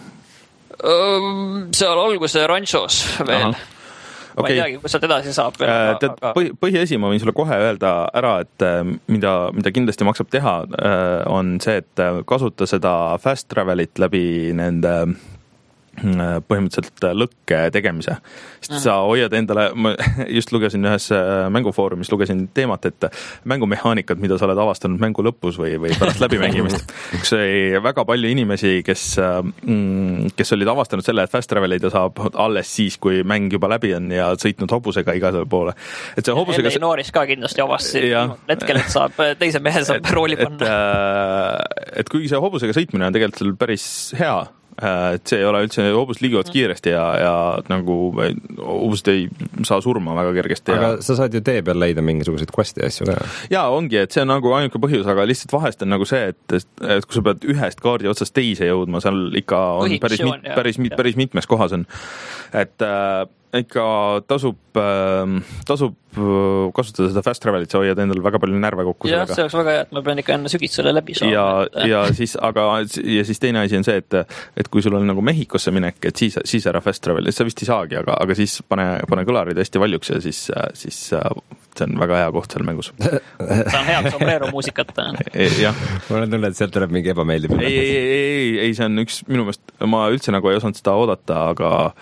Seal alguse ranchos veel. Aha. Ma okay. ei teagi, kus sealt edasi saab. Tead, aga... põhiesi ma võin sulle kohe öelda ära, et mida, mida kindlasti maksab teha, on see, et kasuta seda fast travelit läbi nende põhimõtteliselt lõkke tegemise. Sest sa hoiad endale, ma just lugesin ühes mängufoorumis, lugesin teemat, et mängumehaanikad, mida sa oled avastanud mängu lõpus või, või pärast läbimängimist. Üks oli väga palju inimesi, kes, kes olid avastanud selle, et fast travelida saab alles siis, kui mäng juba läbi on ja sõitnud hobusega igasel poole. Et see hobusega... Enne nooris ka kindlasti avastasid hetkel, et saab teise mehe saab et, rooli panna. Et, et kuigi see hobusega sõitmine on tegelikult päris hea, et see ei ole üldse, hobused liiguvad kiiresti ja, ja nagu hobused ei saa surma väga kergesti. Aga ja... sa saad ju tee peal leida mingisuguseid questi asju ka. Jaa, ongi, et see on nagu ainuke põhjus, aga lihtsalt vahest on nagu see, et, et kui sa pead ühest kaardi otsast teise jõudma, seal ikka on päris, mit, päris, mit, päris mitmes kohas on. Et äh, ikka tasub, äh, tasub kasutada seda fast travelit, sa hoiad endal väga palju närve kokku. Jah, see oleks väga hea, et ma pean ikka enne sügist selle läbi saama. Ja, et... ja, siis, aga, ja siis teine asi on see, et, et kui sul on nagu Mehhikosse minek, et siis, siis ära fast travel, sa vist ei saagi, aga, aga siis pane, pane kõlarid hästi valjuks ja siis, siis see on väga hea koht seal mängus. See on hea sombrero muusikat. Jah. Ma olen tunne, et sealt tuleb mingi ebameeldib. Ei, ei, ei, ei, ei, see on üks minu meelest, ma üldse nagu ei osanud seda oodata, aga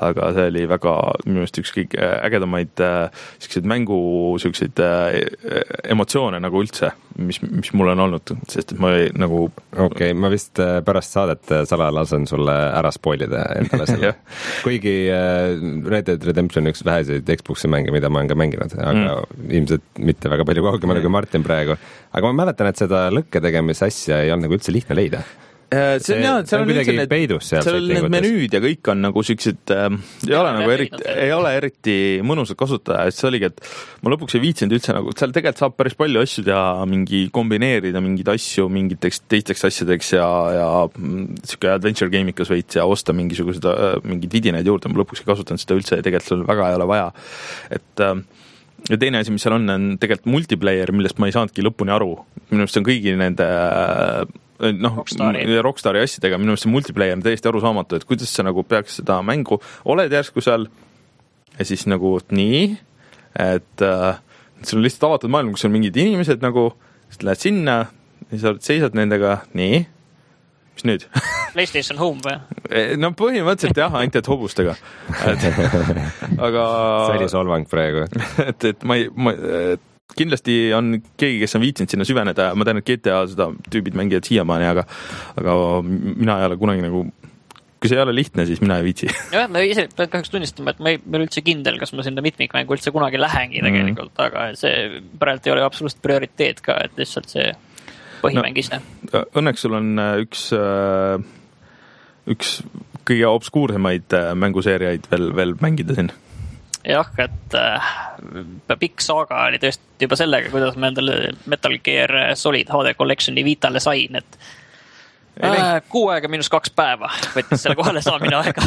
aga see oli väga minu meelest üks kõige ägedamaid selliseid mängu selliseid emotsioone nagu üldse, mis, mis mul on olnud, sest et ma ei, nagu okei okay,, ma vist pärast saadet salaja lasen sulle ära spoilida endale selle kuigi Red Dead Redemption üks väheseid Xbox'i mänge, mida ma olen ka mänginud, aga mm. ilmselt mitte väga palju kaugemale kui Martin praegu, aga ma mäletan, et seda lõkke tegemise asja ei olnud nagu üldse lihtne leida. See, see on jah, seal on üldse need, seal on need menüüd ja kõik on nagu siuksed äh, ei ole nagu eriti, ei ole eriti mõnusad kasutada, et see oligi, et ma lõpuks ei viitsinud üldse nagu, seal tegelikult saab päris palju asju teha, mingi kombineerida mingeid asju mingiteks teisteks asjadeks ja, ja siuke adventure game'ikas veits ja osta mingisugused mingid vidinaid juurde, ma lõpuks ei kasutanud seda üldse ja tegelikult seal väga ei ole vaja, et äh, ja teine asi, mis seal on, on tegelikult multiplayer, millest ma ei saanudki lõpuni aru, minu arust see on kõigi nende noh, Rockstari. Rockstari asjadega, minu meelest see multiplayer on täiesti arusaamatu, et kuidas sa nagu peaks seda mängu, oled järsku seal ja siis nagu nii, et äh, see on lihtsalt avatud maailm, kus on mingid inimesed nagu, siis lähed sinna ja sa seisad nendega, nii, mis nüüd? PlayStation Home või? No põhimõtteliselt jah, ainult et hobustega. Et, aga... see oli solvang praegu. et, et ma ei... Ma, et, kindlasti on keegi, kes on viitsinud sinna süveneda, ma tean, et G T A seda tüübid mängivad siiamaani, aga, aga mina ei ole kunagi nagu, kui see ei ole lihtne, siis mina ei viitsi. jah, ma ise pean kahjuks tunnistama, et ma ei ole üldse kindel, kas ma sinna mitmikmängu üldse kunagi lähengi tegelikult, mm. aga see praegu ei ole absoluutselt prioriteet ka, et lihtsalt see põhimäng ise. No, õnneks sul on üks, üks kõige obskuursemaid mänguseeriaid veel, veel mängida siin. Jah, et äh, pikk saaga oli tõesti juba sellega, kuidas ma endale Metal Gear Solid H D Collectioni Vitale sain, et äh, kuu aega minus kaks päeva võttis selle kohale saamine aega.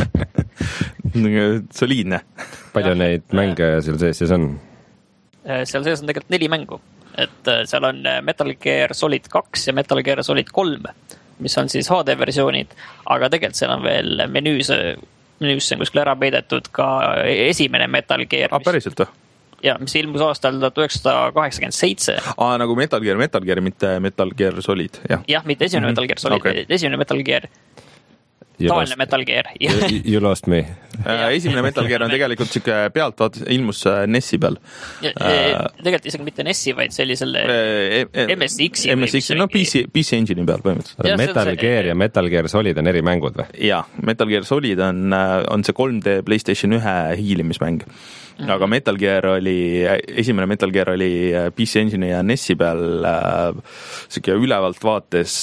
Soliidne. Palju ja, neid mänge seal sees siis on? Seal sees on tegelikult neli mängu, et seal on Metal Gear Solid kaks ja Metal Gear Solid kolm, mis on siis H D versioonid, aga tegelikult seal on veel menüüs menüüsse on kuskil ära peidetud ka esimene Metal Gear. Ah, päriselt või? Ja, mis ilmus aastal tuhat üheksasada kaheksakümmend seitse. Ah, nagu Metal Gear, Metal Gear, mitte Metal Gear Solid. Jah, jah mitte esimene mm-hmm. Metal Gear Solid, okay. Esimene Metal Gear. Tavaline Metal Gear. You, you lost me. Esimene Metal Gear on tegelikult siuke pealt vaatas, ilmus N E S-i peal. Ja, tegelikult isegi mitte N E S-i, vaid sellisele M S X-i. M S X-i, no P C, P C Engine'i peal põhimõtteliselt. Metal see, Gear ja Metal Gear Solid on eri mängud või? Jaa, Metal Gear Solid on, on see kolm D PlayStation üks hiilimismäng. Mm-hmm. Aga Metal Gear oli, esimene Metal Gear oli P C Engine'i ja N E S-i peal siuke ülevalt vaates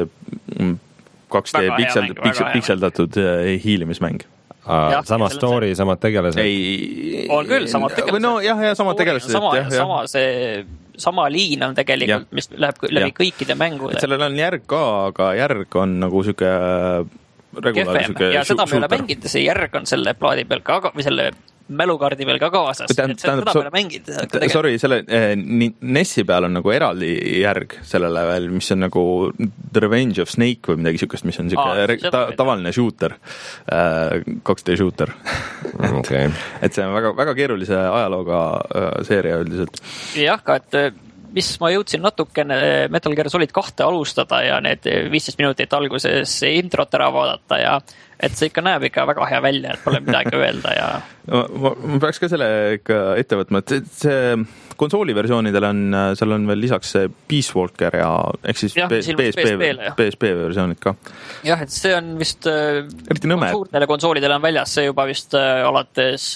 kaks D piksel, piksel, pikseldatud hiilimismäng. Ja, sama story, samad tegelased. Ei, on küll, samad tegelased. No jah, jah, samad tegelased. Sama, jah, sama, see, sama liin on tegelikult, ja. Mis läheb läbi ja. Kõikide mängude. Sellel on järg ka, aga järg on nagu siuke regulaar. Ja seda me ei ole mänginud, see järg on selle plaadi peal ka, või selle mälukaardi veel ka kaasas, tähendab, et seda peale mängid. Sorry, selle eh, N E S-i peal on nagu eraldi järg sellele veel, mis on nagu The Revenge of Snake või midagi siukest, mis on siuke Aa, re- ta- tavaline shooter, kaks D shooter. Okay. Et see on väga, väga keerulise ajalooga seeria üldiselt. Jah, ka, et mis ma jõudsin natukene Metal Gear Solid kahte alustada ja need viisteist minutit alguses introt ära vaadata ja et see ikka näeb ikka väga hea välja, et pole midagi öelda ja ma, ma, ma peaks ka selle ikka ette võtma, et see konsooliversioonidel on, seal on veel lisaks see Peace Walker ja ehk siis ja, P S P, P S P versioonid ka. Jah, et see on vist eriti nõme. Suurtele konsoolidele on väljas see juba vist alates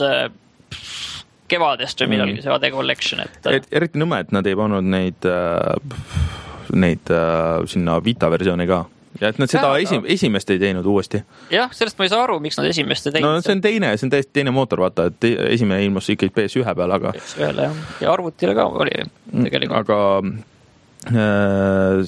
kevadest või midagi mm. see A D Collection. Et... Et, eriti nõme, et nad ei pannud neid, neid sinna Vita versiooni ka. Ja et nad seda ja, esi, esimest ei teinud uuesti. Jah, sellest ma ei saa aru, miks nad esimest ei teinud. No see on teine, see on täiesti teine mootor, vaata, et esimene ilmus ikkagi P S üks peal, aga... P S üks, jah. Ja arvutile ka oli tegelikult. Aga äh,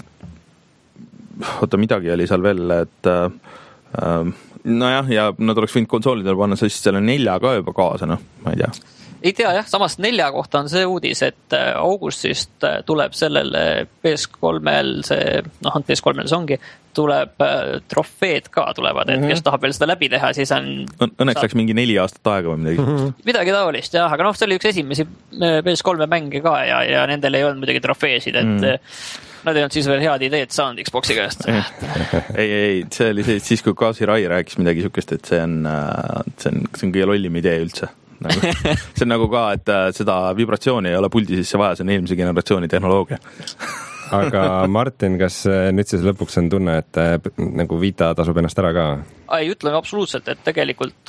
oota, midagi oli seal veel, et äh, nojah, ja nad oleks võinud konsoolidele panna, sest seal on nelja ka juba kaasa, noh, ma ei tea. Ei tea, jah, samas nelja kohta on see uudis, et augustist tuleb sellel P S kolmel see, noh, P S kolmel see ongi, tuleb trofeed ka tulevad, et kes tahab veel seda läbi teha, siis on... Õnneks saab... läks mingi neli aastat aega või midagi. Midagi taolist, jah, aga noh, see oli üks esimesi P S kolme mänge ka ja, ja nendel ei olnud midagi trofeesid, et mm. Nad ei olnud siis veel head ideed saanud Xboxi käest. ei, ei, see oli see, siis kui Kaasi Rai rääkis midagi sihukest, et see on, see on, see on kõige lollim idee üldse. Nagu, see on nagu ka, et seda vibratsiooni ei ole puldi sisse vaja, see on eelmise generatsiooni tehnoloogia. Aga Martin, kas nüüd siis lõpuks on tunne, et nagu Vita tasub ennast ära ka? Ei, ütleme absoluutselt, et tegelikult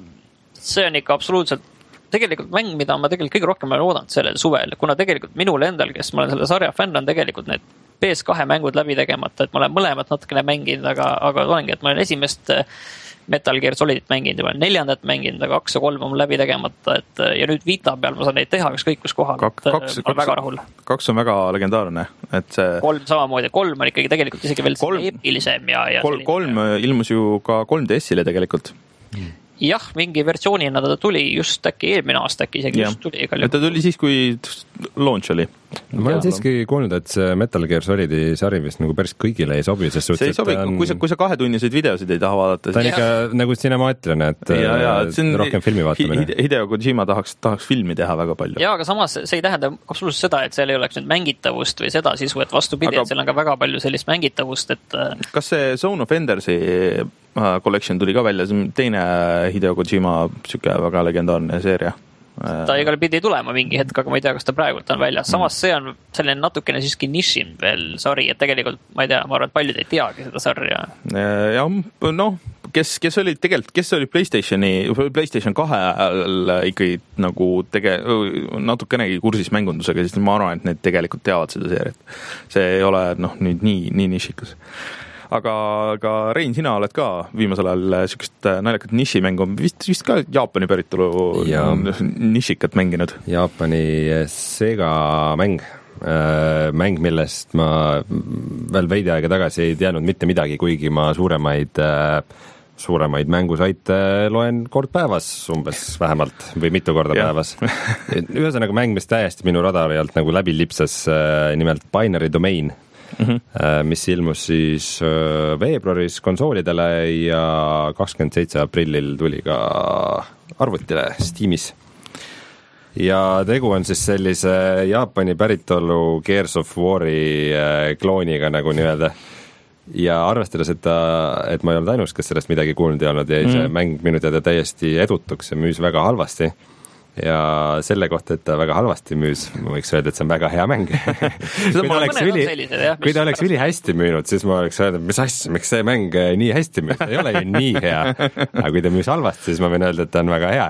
see on ikka absoluutselt tegelikult mäng, mida ma tegelikult kõige rohkem olen oodanud sellel suvel, kuna tegelikult minul endal, kes ma olen selle sarja fänn, on tegelikult need P S kahe mängud läbi tegemata, et ma olen mõlemad natukene mänginud, aga, aga olengi, et ma olen esimest Metal Gear Solidit mänginud ja ma olen neljandat mänginud, aga kaks ja kolm on läbi tegemata, et ja nüüd Vita peal ma saan neid teha ükskõik kus kohal, Kak, et kaks, ma olen väga rahul. Kaks on väga legendaarne, et see kolm samamoodi, kolm on ikkagi tegelikult isegi veel kolm, eepilisem ja, ja kolm, kolm ilmus ju ka kolm D S-ile tegelikult. Jah, mingi versioonina ta tuli just äkki eelmine aasta äkki isegi ja. Just tuli igal juhul. Ta tuli siis, kui launch oli. Ma olen siiski kuulnud, et see Metal Gear Solidi sari vist nagu päris kõigile ei sobi, sest see ei sobi, on... kui sa, kui sa kahetunniseid videosid ei taha vaadata. Ta on ikka ja. Nagu cinemaatiline, et ja, ja, on rohkem filmi vaatamine. Hideo Kojima tahaks, tahaks filmi teha väga palju. Ja, aga samas see ei tähenda absoluutselt seda, et seal ei oleks nüüd mängitavust või seda sisu, et vastupidi, aga... et seal on ka väga palju sellist mängitavust, et kas see Zone of Endersi collection tuli ka välja, see teine Hideo Kojima süke väga legendaarne seeria. Ta igal pidi tulema mingi hetk, aga ma ei tea, kas ta praegult on väljas. Samas see on selline natukene siiski nišim veel sari, et tegelikult ma ei tea, ma arvan, et paljud ei teagi seda sarja. Ja noh, kes, kes oli tegelikult, kes oli PlayStationi, PlayStation kahe ikkagi nagu tege, natukenegi kursis mängundusega, siis ma arvan, et need tegelikult teavad seda seeriat. See ei ole noh, nüüd nii, nii nišikas. Aga, aga Rein, sina oled ka viimasel ajal sükest naljakat nišimängu, vist, vist ka Jaapani päritolu ja. Nišikat mänginud. Jaapani Sega mäng, mäng, millest ma veel veidi aega tagasi ei teadnud mitte midagi, kuigi ma suuremaid, suuremaid mängusaite loen kord päevas umbes vähemalt või mitu korda ja. Päevas. Ühesõnaga mäng, mis täiesti minu radari alt nagu läbi lipsas, nimelt Binary Domain. Mm-hmm. Mis ilmus siis veebruaris konsoolidele ja kakskümmend seitse aprillil tuli ka arvutile Steamis. Ja tegu on siis sellise Jaapani päritolu Gears of War'i klooniga nagu nii-öelda. Ja arvestades, et, ta, et ma ei olnud ainus, kes sellest midagi kuulnud ei olnud ja mm-hmm. see mäng minu teada täiesti edutuks ja müüs väga halvasti. Ja selle kohta, et ta väga halvasti müüs, ma võiks öelda, et see on väga hea mäng. kui ta oleks, üli, sellised, jah, kui ta oleks üli hästi müünud, siis ma oleks öelda, mis asja, miks see mäng nii hästi müüs, ta ei ole ju nii hea. Aga kui ta müüs halvasti, siis ma võin öelda, et ta on väga hea.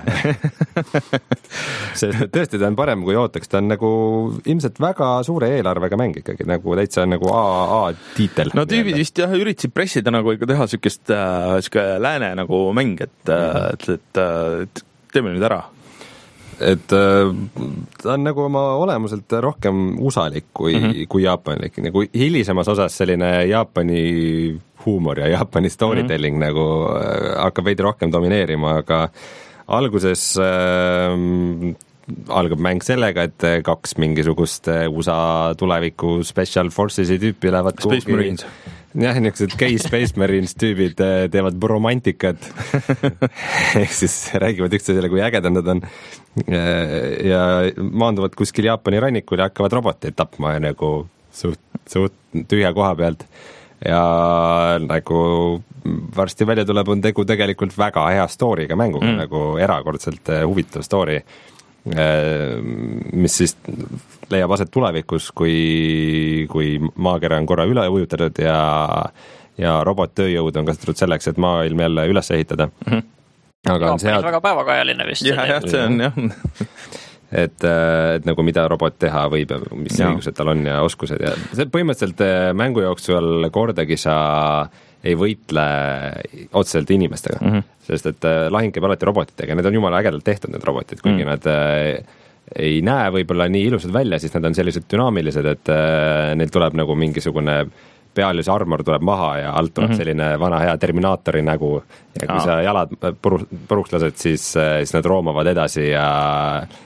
Sest tõesti, ta on parem kui ootaks, ta on nagu ilmselt väga suure eelarvega mäng ikkagi, nagu täitsa nagu A A tiitel. No tüübid vist jah, üritasid pressida nagu ikka teha sükest äh, süke lääne nagu mäng, et, äh, et, et, et teeme nüüd ära. Et ta on nagu oma olemuselt rohkem usalik kui, mm-hmm. kui jaapanlik. Nagu hilisemas osas selline Jaapani huumor ja Jaapani storytelling mm-hmm. nagu hakkab veidi rohkem domineerima, aga alguses äh, algab mäng sellega, et kaks mingisugust U S A tuleviku Special Forces'i tüüpi lähevad Space kuhugi. Marines. Jah, niisugused gay Space Marines tüübid teevad romantikat ehk siis räägivad üksteisele, kui ägedad nad on ja maanduvad kuskil Jaapani rannikul ja hakkavad roboteid tapma ja nagu suht, suht tühja koha pealt ja nagu varsti välja tuleb, on tegu tegelikult väga hea story'ga mänguga mm., nagu erakordselt huvitav story, mis siis leiab aset tulevikus, kui, kui maakera on korra üle ujutatud ja, ja robot-tööjõud on kasutatud selleks, et maailm jälle üles ehitada. Mm-hmm. Aga on sead... väga päevakajaline vist. jah, jah, see on jah. et, et nagu mida robot teha võib ja mis ja. õigused tal on ja oskused ja see põhimõtteliselt mängu jooksul kordagi sa ei võitle otseselt inimestega, mm-hmm. sest et lahing käib alati robotitega, need on jumala ägedalt tehtud, need robotid, kuigi mm. nad ei näe võib-olla nii ilusad välja, siis nad on sellised dünaamilised, et neil tuleb nagu mingisugune pealis armor tuleb maha ja alt tuleb mm-hmm. selline vana hea Terminaatori nägu ja kui Aa. sa jalad puru, puruks lased, siis, siis nad roomavad edasi ja,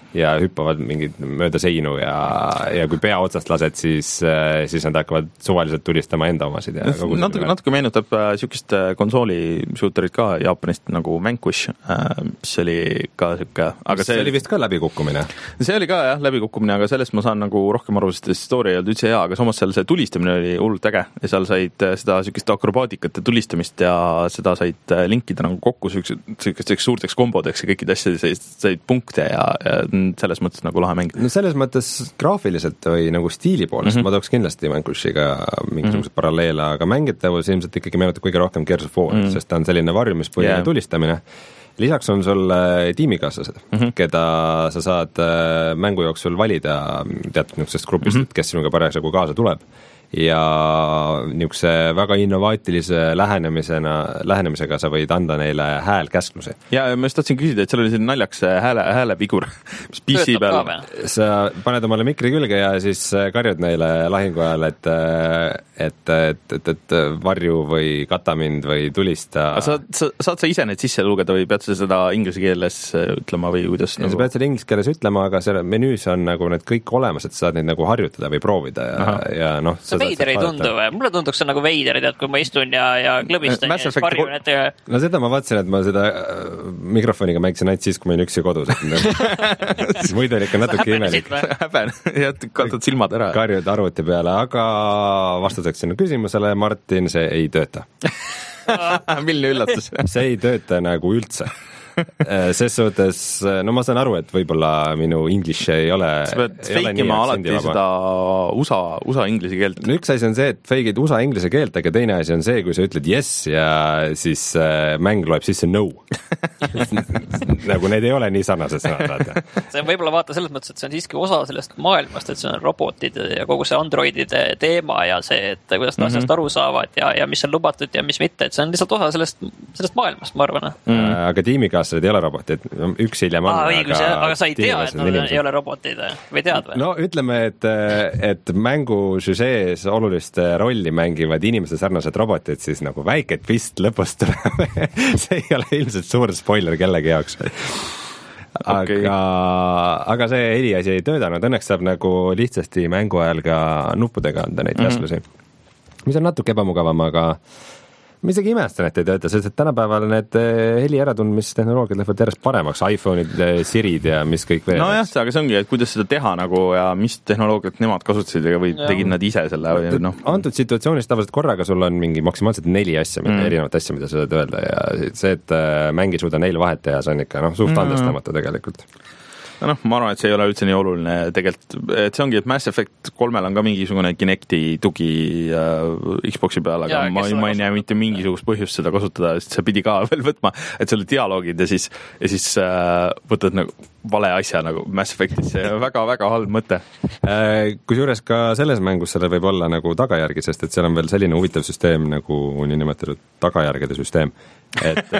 ja hüppavad mingid mööda seinu ja, ja kui pea otsast lased, siis, siis nad hakkavad suvaliselt tulistama enda omasid. Ja natuke, natuke meenutab niisugust konsooli shooterit ka Jaapanist nagu Vanquish, mis oli ka niisugune, aga see, see oli vist ka läbikukkumine. See oli ka jah, läbikukkumine, aga sellest ma saan nagu rohkem aru, sest story ei olnud üldse hea, aga samas seal see tulistamine oli hullult äge ja seal said seda niisugust akrobaatikat ja tulistamist ja seda said linkida nagu kokku niisugusteks suurteks kombodeks ja kõikide asjade said, said punkte ja, ja selles mõttes nagu lahe mäng. No selles mõttes graafiliselt või nagu stiili poolest mm -hmm. ma tooks kindlasti Vanquishiga mingisugused mm -hmm. paralleele, aga mängitavus ilmselt ikkagi meenutab kõige rohkem Gears of War mm, -hmm. sest ta on selline varjumispõhine yeah. tulistamine. Lisaks on sul tiimikaaslased, mm -hmm. keda sa saad mängu jooksul valida teatud niisugusest grupist mm, -hmm. kes sinuga parasjagu kaasa tuleb. Ja niisuguse väga innovaatilise lähenemisena, lähenemisega sa võid anda neile häälkäsklusi. Ja ma just tahtsin küsida, et seal oli selline naljaks hääle, häälepigur, mis P C peal. Sa paned omale mikri külge ja siis karjud neile lahingu ajal, et, et, et, et, et varju või kata mind või tulista. Sa, sa, saad sa ise neid sisse lugeda või pead sa seda inglise keeles ütlema või kuidas? Nagu... Sa pead seda inglise keeles ütlema, aga selle menüüs on nagu need kõik olemas, et sa saad neid nagu harjutada või proovida ja, ja noh, veider ei tundu või? Mulle tunduks see nagu veider, tead, kui ma istun ja, ja klõbistan ja siis varjun ette. No seda ma vaatasin, et ma seda mikrofoniga mängisin ainult siis, kui ma olin üksi kodus. Muidu on ikka natuke imelik. Häben, ja kaotad silmad ära. Karjud arvuti peale, aga vastuseks sinu küsimusele, Martin, see ei tööta. Milline üllatus? See ei tööta nagu üldse. Ses suhtes, no ma saan aru, et võib-olla minu English ei ole sa pead feikima alati seda USA, USA inglise keelt. No üks asi on see, et feigid U S A inglise keelt, aga teine asi on see, kui sa ütled yes ja siis mäng loeb sisse no. Nagu need ei ole nii sarnased sõnad. See on võib-olla vaata selles mõttes, et see on siiski osa sellest maailmast, et see on robotid ja kogu see androidide teema ja see, et kuidas nad mm-hmm. asjast aru saavad ja, ja mis on lubatud ja mis mitte, et see on lihtsalt osa sellest, sellest maailmast, ma arvan. Mm. Aga tiimiga ei ole robotid, üks hiljem on. Aa, õigus, aga, aga sa ei tea, et nad ei ole robotid või tead või? No ütleme, et, et mängu süžees olulist rolli mängivad inimese sarnased robotid, siis nagu väike twist lõpust tuleb. See ei ole ilmselt suur spoiler kellegi jaoks. Aga, okay. aga see heliasi ei töödanud, õnneks saab nagu lihtsasti mängu ajal ka nuppudega anda neid käsklusi. Mm-hmm. Mis on natuke ebamugavam, aga ma isegi imestan, et ei tööta, sest et tänapäeval need heli äratundmistehnoloogiad lähevad järjest paremaks, iPhone'id, Sirid ja mis kõik veel. No jah, aga see ongi, et kuidas seda teha nagu ja mis tehnoloogiat nemad kasutasid või ja. tegid nad ise selle või noh. Antud situatsioonis tavaliselt korraga sul on mingi maksimaalselt neli asja, mm. erinevat asja, mida sa saad öelda ja see, et mängi suuda neil vahet teha, see on ikka noh, suht andestamata tegelikult. No noh, ma arvan, et see ei ole üldse nii oluline tegelikult, et see ongi, et Mass Effect kolmel on ka mingisugune Kinecti tugi äh, Xboxi peal, aga ja, ma, ma ei näe mitte mingisugust põhjust seda kasutada, sest see pidi ka veel võtma, et see oli dialoogid ja siis, ja siis äh, võtad nagu vale asja nagu Mass Effectis, see on väga-väga halb mõte. Kusjuures ka selles mängus sellel võib olla nagu tagajärgi, sest et seal on veel selline huvitav süsteem nagu nii nimetatud tagajärgede süsteem. Et,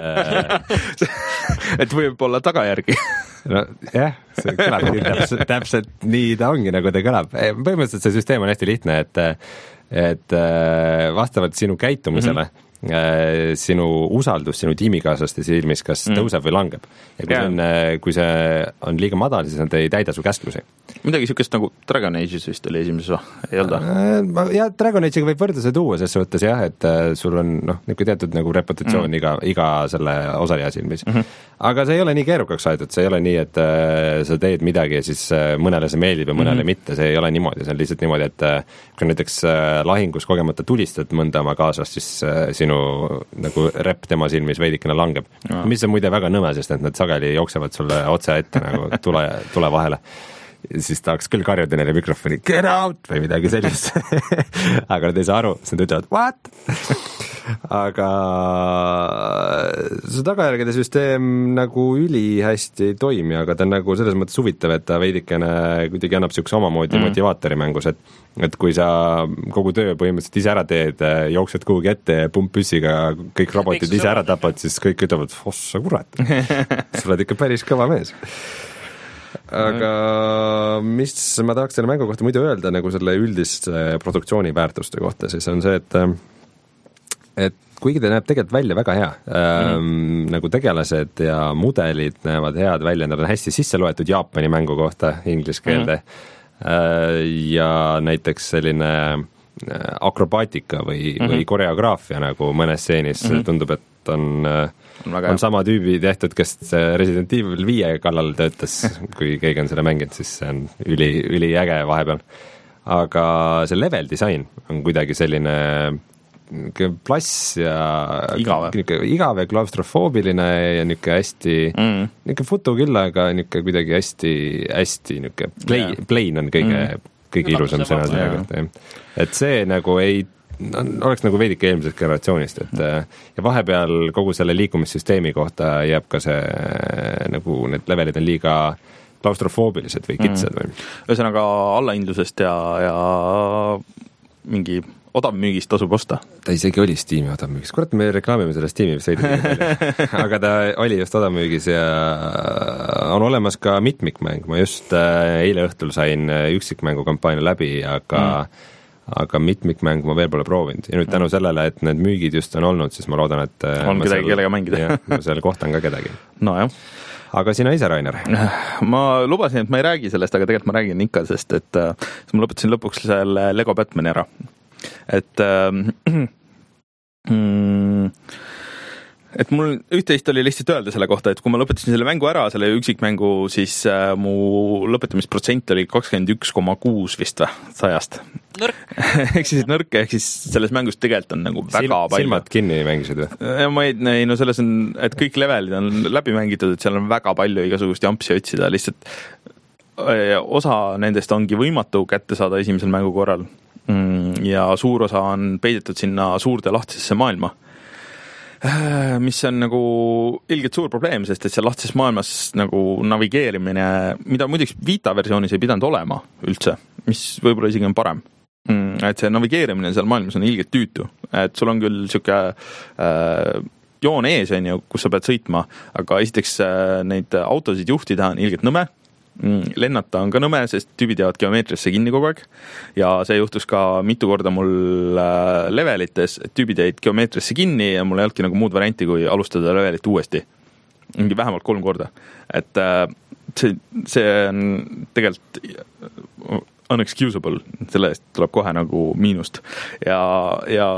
et võib olla tagajärgi. No jah, see kõlab nii täpselt, täpselt nii ta ongi, nagu ta kõlab. Põhimõtteliselt see süsteem on hästi lihtne, et, et vastavalt sinu käitumisele mm-hmm. sinu usaldus sinu tiimikaaslaste silmis kas mm. tõuseb või langeb. Ja kui, yeah. see on, kui see on liiga madal, siis nad ei täida su käsklusi. Midagi niisugust nagu Dragon Age'is vist oli esimeses või? Ei olda? Ja Dragon Age'iga võib võrdluse tuua, ses suhtes jah, et sul on noh, teatud nagu reputatsioon mm. iga, iga selle osalija silmis. Mm-hmm. Aga see ei ole nii keerukaks aidud, see ei ole nii, et äh, sa teed midagi ja siis äh, mõnele see meeldib ja mõnele mm-hmm. mitte, see ei ole niimoodi, see on lihtsalt niimoodi, et äh, kui näiteks äh, lahingus kogemata tulistad mõnda oma kaaslast, siis äh, sinu nagu rep tema silmis veidikene langeb. Ja. Mis on muide väga nõme, sest et nad sageli jooksevad sulle otse ette nagu tule, tule vahele. Siis tahaks küll karjuda neile mikrofoni get out või midagi sellist. Aga nad ei saa aru, siis nad ütlevad what? Aga see tagajärgede süsteem nagu üli hästi ei toimi, aga ta on nagu selles mõttes huvitav, et ta veidikene kuidagi annab siukse omamoodi mm. motivaatori mängus, et, et kui sa kogu töö põhimõtteliselt ise ära teed, jooksed kuhugi ette ja pumppüssiga kõik robotid ise ära tapad, siis kõik ütlevad, ossa kurat, sa oled ikka päris kõva mees. Aga mis ma tahaks selle mängu kohta muidu öelda nagu selle üldist produktsiooni väärtuste kohta, siis on see, et et kuigi ta näeb tegelikult välja väga hea ähm, mm. nagu tegelased ja mudelid näevad head välja, nad on hästi sisse loetud Jaapani mängu kohta inglise keelde mm. äh, ja näiteks selline akrobaatika või mm, -hmm. või koreograafia nagu mõnes stseenis mm -hmm. tundub, et on, on, on sama tüübi tehtud, kes Resident Evil viie kallal töötas, kui keegi on seda mänginud, siis see on üli, üli äge vahepeal. Aga see level disain on kuidagi selline plass ja igav, igav ja klaustrofoobiline ja niisugune hästi mm. niisugune futu küll, aga niisugune kuidagi hästi, hästi niisugune plain, yeah. plain on kõige mm. kõige ilusam sõna selle kohta, et see nagu ei, oleks nagu veidike eelmisest generatsioonist, et ja vahepeal kogu selle liikumissüsteemi kohta jääb ka see, nagu need levelid on liiga klaustrofoobilised või kitsad või. Ühesõnaga allahindlusest ja, ja mingi odavmüügist tasub osta. Ta isegi oli Steam'i odavmüügis, kurat me reklaamime selle Steam'i vist veidi aga ta oli just odavmüügis ja on olemas ka mitmikmäng, ma just eile õhtul sain üksikmängu kampaania läbi, aga mm. aga mitmikmäng ma veel pole proovinud ja nüüd tänu sellele, et need müügid just on olnud, siis ma loodan, et on kedagi, kellega mängida. jah, ma seal kohtan ka kedagi. No jah. Aga sina ise, Rainer? Ma lubasin, et ma ei räägi sellest, aga tegelikult ma räägin ikka, sest et äh, ma lõpetasin lõpuks selle Lego Batmani ära. Et äh, mm, et mul üht-teist oli lihtsalt öelda selle kohta, et kui ma lõpetasin selle mängu ära, selle üksikmängu, siis äh, mu lõpetamisprotsent oli kakskümmend üks koma kuus vist või, sajast. Nõrk. ehk siis nõrk, ehk siis selles mängus tegelikult on nagu väga Sil, palju. Silmad kinni mängisid või? Ja ma ei, ei, no selles on, et kõik levelid on läbi mängitud, et seal on väga palju igasugust jampsi otsida, lihtsalt osa nendest ongi võimatu kätte saada esimesel mängu korral ja suur osa on peidetud sinna suurde lahtisesse maailma, mis on nagu ilgelt suur probleem, sest et seal lahtises maailmas nagu navigeerimine, mida muidugi Vita versioonis ei pidanud olema üldse, mis võib-olla isegi on parem. Et see navigeerimine seal maailmas on ilgelt tüütu, et sul on küll siuke äh, joon ees, on ju, kus sa pead sõitma, aga esiteks äh, neid autosid juhtida on ilgelt nõme, lennata on ka nõme, sest tüübid jäävad geomeetriasse kinni kogu aeg ja see juhtus ka mitu korda mul äh, levelites, et tüübid jäid geomeetriasse kinni ja mul ei olnudki nagu muud varianti, kui alustada levelit uuesti. Mingi vähemalt kolm korda. Et äh, see, see on tegelikult unexcusable, selle eest tuleb kohe nagu miinust. Ja, ja,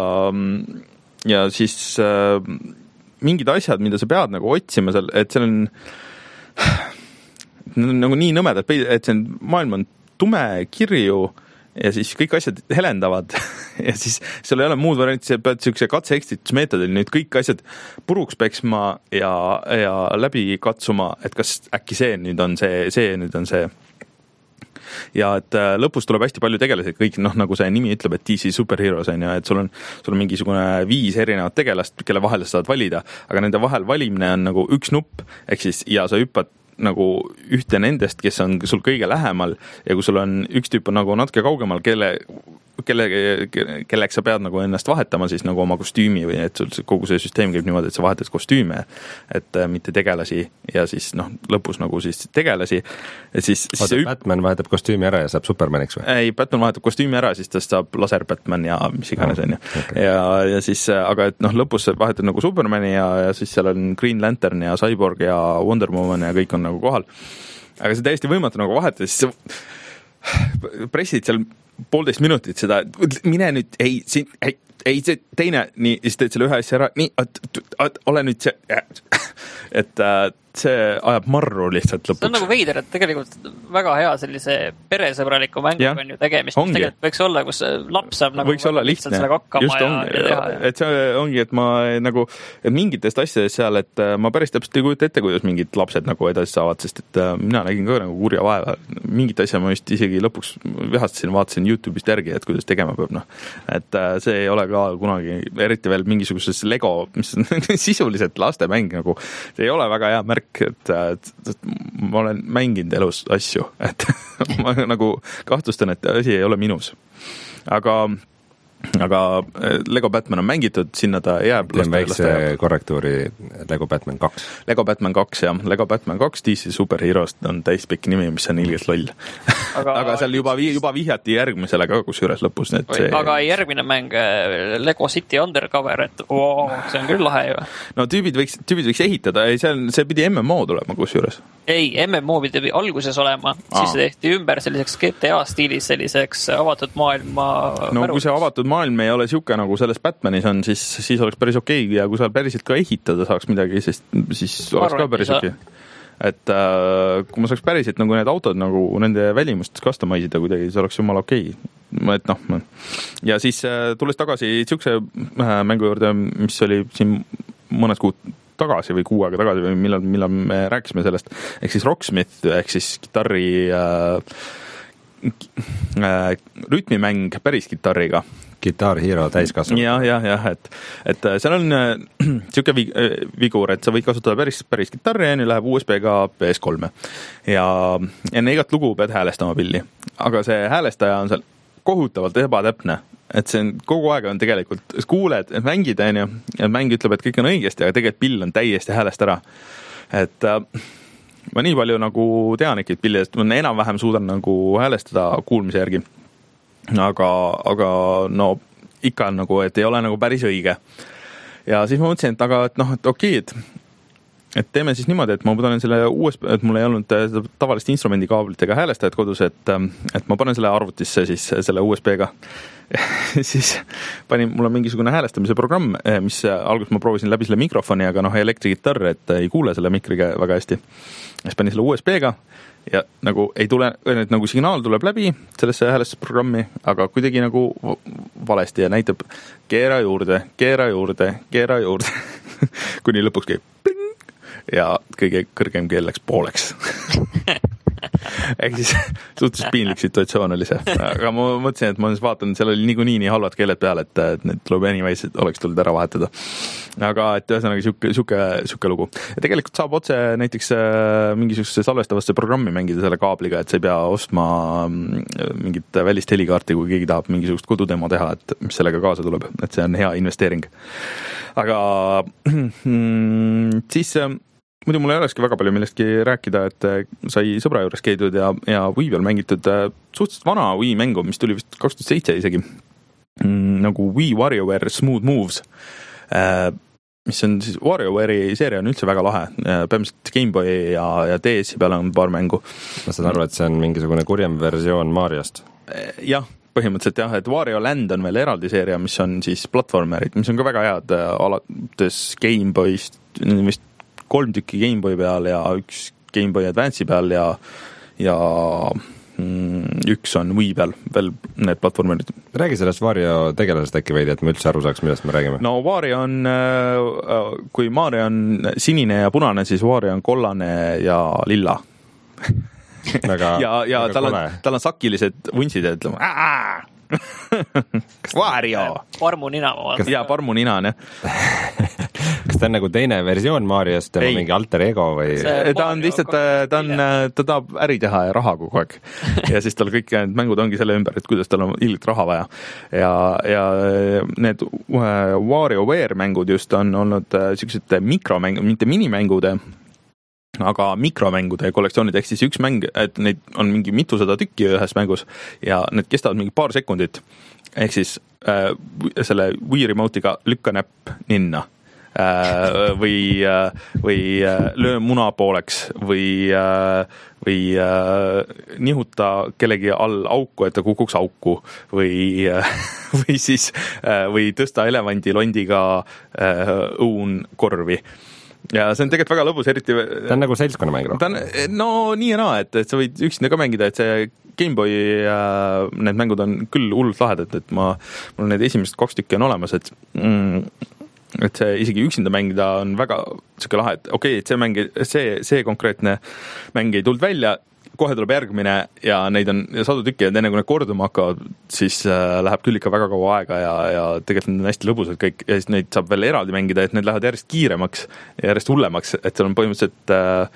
ja siis äh, mingid asjad, mida sa pead nagu otsima seal, et seal on nagu nii nõmedad, et see maailm on tume, kirju ja siis kõik asjad helendavad ja siis seal ei ole muud varianti, sa pead siukse katse-eksitusmeetodil nüüd kõik asjad puruks peksma ja, ja läbi katsuma, et kas äkki see nüüd on see, see nüüd on see. Ja et lõpus tuleb hästi palju tegelasi, kõik noh, nagu see nimi ütleb, et D C Superheroes on ja et sul on, sul on mingisugune viis erinevat tegelast, kelle vahel sa saad valida, aga nende vahel valimine on nagu üks nupp, ehk siis ja sa hüppad nagu ühte nendest, kes on sul kõige lähemal ja kui sul on üks tüüp on nagu natuke kaugemal, kelle, kelle, kelleks sa pead nagu ennast vahetama siis nagu oma kostüümi või et sul kogu see süsteem käib niimoodi, et sa vahetad kostüüme, et mitte tegelasi ja siis noh, lõpus nagu siis tegelasi. Siis, siis Oota, Batman vahetab kostüümi ära ja saab Supermaniks või? Ei, Batman vahetab kostüümi ära, siis ta saab laser Batman ja mis iganes on ju. Okay. Ja, ja siis, aga et noh, lõpus vahetad nagu Supermani ja, ja siis seal on Green Lantern ja Cyborg ja Wonder Woman ja kõik on nagu kohal. Aga see täiesti võimatu nagu vahetada, siis sa pressid seal poolteist minutit seda, mine nüüd, ei, siin, ei, ei, see teine, nii, siis teed selle ühe asja ära, nii, ole nüüd see, et see ajab marru lihtsalt lõpuks. See on nagu veider, et tegelikult väga hea sellise peresõbraliku mänguga on ju tegemist, mis tegelikult võiks olla, kus laps saab nagu võiks olla lihtne, just ja, ongi, ja teha, et see ongi, et ma nagu et mingitest asjadest seal, et ma päris täpselt ei kujuta ette, kuidas mingid lapsed nagu edasi saavad, sest et mina nägin ka nagu kurja vaeva, mingit asja ma just isegi lõpuks vihastasin, vaatasin YouTube'ist järgi, et kuidas tegema peab, noh, et see ei ole ka kunagi, eriti veel mingisuguses Lego, mis on sisuliselt lastemäng nagu, see ei ole väga hea märk, et, et, et ma olen mänginud elus asju, et ma nagu kahtlustan, et asi ei ole minus. Aga aga Lego Batman on mängitud, sinna ta jääb. Teen väikse korrektuuri, Lego Batman kaks. Lego Batman kaks, jah. Lego Batman kaks D C Superhero'st on täispikk nimi, mis on ilgelt loll. Aga, aga seal juba, juba vihjati järgmisele ka kusjuures lõpus. Need see... Aga järgmine mäng Lego City Undercover, et wow, see on küll lahe ju. No tüübid võiks, tüübid võiks ehitada, ei, see, on, see pidi M M O tulema kusjuures. Ei, M M O pidi alguses olema, Aa. siis tehti ümber selliseks G T A stiilis, selliseks avatud maailma no märuseks. Kui see avatud maailm ei ole siuke nagu selles Batmanis on, siis, siis oleks päris okei ja kui seal päriselt ka ehitada saaks midagi, siis, siis oleks ka päris okei. Et äh, kui ma saaks päriselt nagu need autod nagu nende välimust customise'ida kuidagi, siis oleks jumala okei. Et noh, ja siis äh, tulles tagasi siukse äh, mängu juurde, mis oli siin mõned kuud tagasi või kuu aega tagasi või millal, millal me rääkisime sellest, ehk siis Rocksmith, ehk siis kitarri äh, äh, rütmimäng päris kitarriga. Guitar Hero täiskasvanud. Jah, jah, jah, et, et seal on äh, siuke vigur, et sa võid kasutada päris, päris kitarri, enne läheb U S B-ga P S kolme ja enne igat lugu pead häälestama pilli, aga see häälestaja on seal kohutavalt ebatäpne, et see on kogu aeg on tegelikult, kuuled, et mängid, on ju, ja mäng ütleb, et kõik on õigesti, aga tegelikult pill on täiesti häälest ära. Et äh, ma nii palju nagu tean ikka pillidest, ma enam-vähem suudan nagu häälestada kuulmise järgi. Aga, aga no ikka on nagu, et ei ole nagu päris õige. Ja siis ma mõtlesin, et aga, et noh, et okei, et et teeme siis niimoodi, et ma panen selle U S B, et mul ei olnud tavalist instrumendikaablitega häälestajad kodus, et, et ma panen selle arvutisse siis selle U S B-ga. siis panin, mul on mingisugune häälestamise programm, mis alguses ma proovisin läbi selle mikrofoni, aga noh, elektrikitarr, et ei kuule selle mikriga väga hästi. Siis panin selle U S B-ga ja nagu ei tule, et nagu signaal tuleb läbi sellesse häälestusprogrammi, aga kuidagi nagu valesti ja näitab keera juurde, keera juurde, keera juurde, kuni lõpuks käib pling, ja kõige kõrgem keel läks pooleks. Ehk siis suhtes piinlik situatsioon oli see. Aga ma mõtlesin, et ma vaatan, seal oli niikuinii nii halvad keeled peal, et, et need tuleb anyways, et oleks tulnud ära vahetada. Aga et ühesõnaga siuke, siuke, siuke lugu. Ja tegelikult saab otse näiteks mingisuguse salvestavasse programmi mängida selle kaabliga, et sa ei pea ostma mingit välist helikaarti, kui keegi tahab mingisugust kodudemo teha, et mis sellega kaasa tuleb. Et see on hea investeering. Aga siis muidu mul ei olekski väga palju millestki rääkida, et sai sõbra juures käidud ja, ja Wii peal mängitud suhteliselt vana Wii mängu, mis tuli vist kaks tuhat seitse isegi, nagu Wii WarioWare Smooth Moves, mis on siis WarioWare'i seeria on üldse väga lahe. Põhimõtteliselt Gameboy ja, ja D S-i peal on paar mängu. Ma saan aru, et see on mingisugune kurjem versioon Mariost. Jah, põhimõtteliselt jah, et Wario Land on veel eraldi seeria, mis on siis platvormerid, mis on ka väga head alates Gameboyst, vist kolm tükki Gameboy peal ja üks Gameboy Advance'i peal ja, ja mm, üks on Wii peal veel need platvormerid. Räägi sellest Wario tegelasest äkki veidi, et me üldse aru saaks, millest me räägime. No Wario on, kui Mario on sinine ja punane, siis Wario on kollane ja lilla. Väga, ja ja väga tal, on, tal on sakilised vuntsid ja ütlema aah! Wario! Parmunina. Jaa, parmunina on jah. Kas ta on nagu teine versioon Mariost, tema mingi alter ego või? Ta on lihtsalt, ta on, ta tahab äri teha ja raha kogu aeg. Ja siis tal kõik need mängud ongi selle ümber, et kuidas tal on ilgelt raha vaja. Ja, ja need WarioWare mängud just on olnud sellised mikromängud, mitte minimängude, aga mikromängude kollektsioonid, ehk siis üks mäng, et neid on mingi mitusada tükki ühes mängus ja need kestavad mingi paar sekundit. Ehk siis äh, selle Wii remote'iga lükka näpp ninna äh, või, äh, või äh, löö muna pooleks või, äh, või äh, nihuta kellegi all auku, et ta kukuks auku või, äh, või siis äh, või tõsta elevandi londiga äh, õun korvi. Ja see on tegelikult väga lõbus, eriti... Ta on nagu seltskonnamäng. Ta on, no nii ja naa, et, et sa võid üksinda ka mängida, et see Gameboy äh, need mängud on küll hullult lahedad, et ma, mul need esimesed kaks tükki on olemas, et, mm, et see isegi üksinda mängida on väga siuke lahe, et okei, okay, et see mäng, see, see konkreetne mäng ei tulnud välja, kohe tuleb järgmine ja neid on sadu tükki, et enne kui need korduma hakkavad, siis äh, läheb küll ikka väga kaua aega ja, ja tegelikult need on hästi lõbusad kõik ja siis neid saab veel eraldi mängida, et need lähevad järjest kiiremaks ja järjest hullemaks, et seal on põhimõtteliselt äh,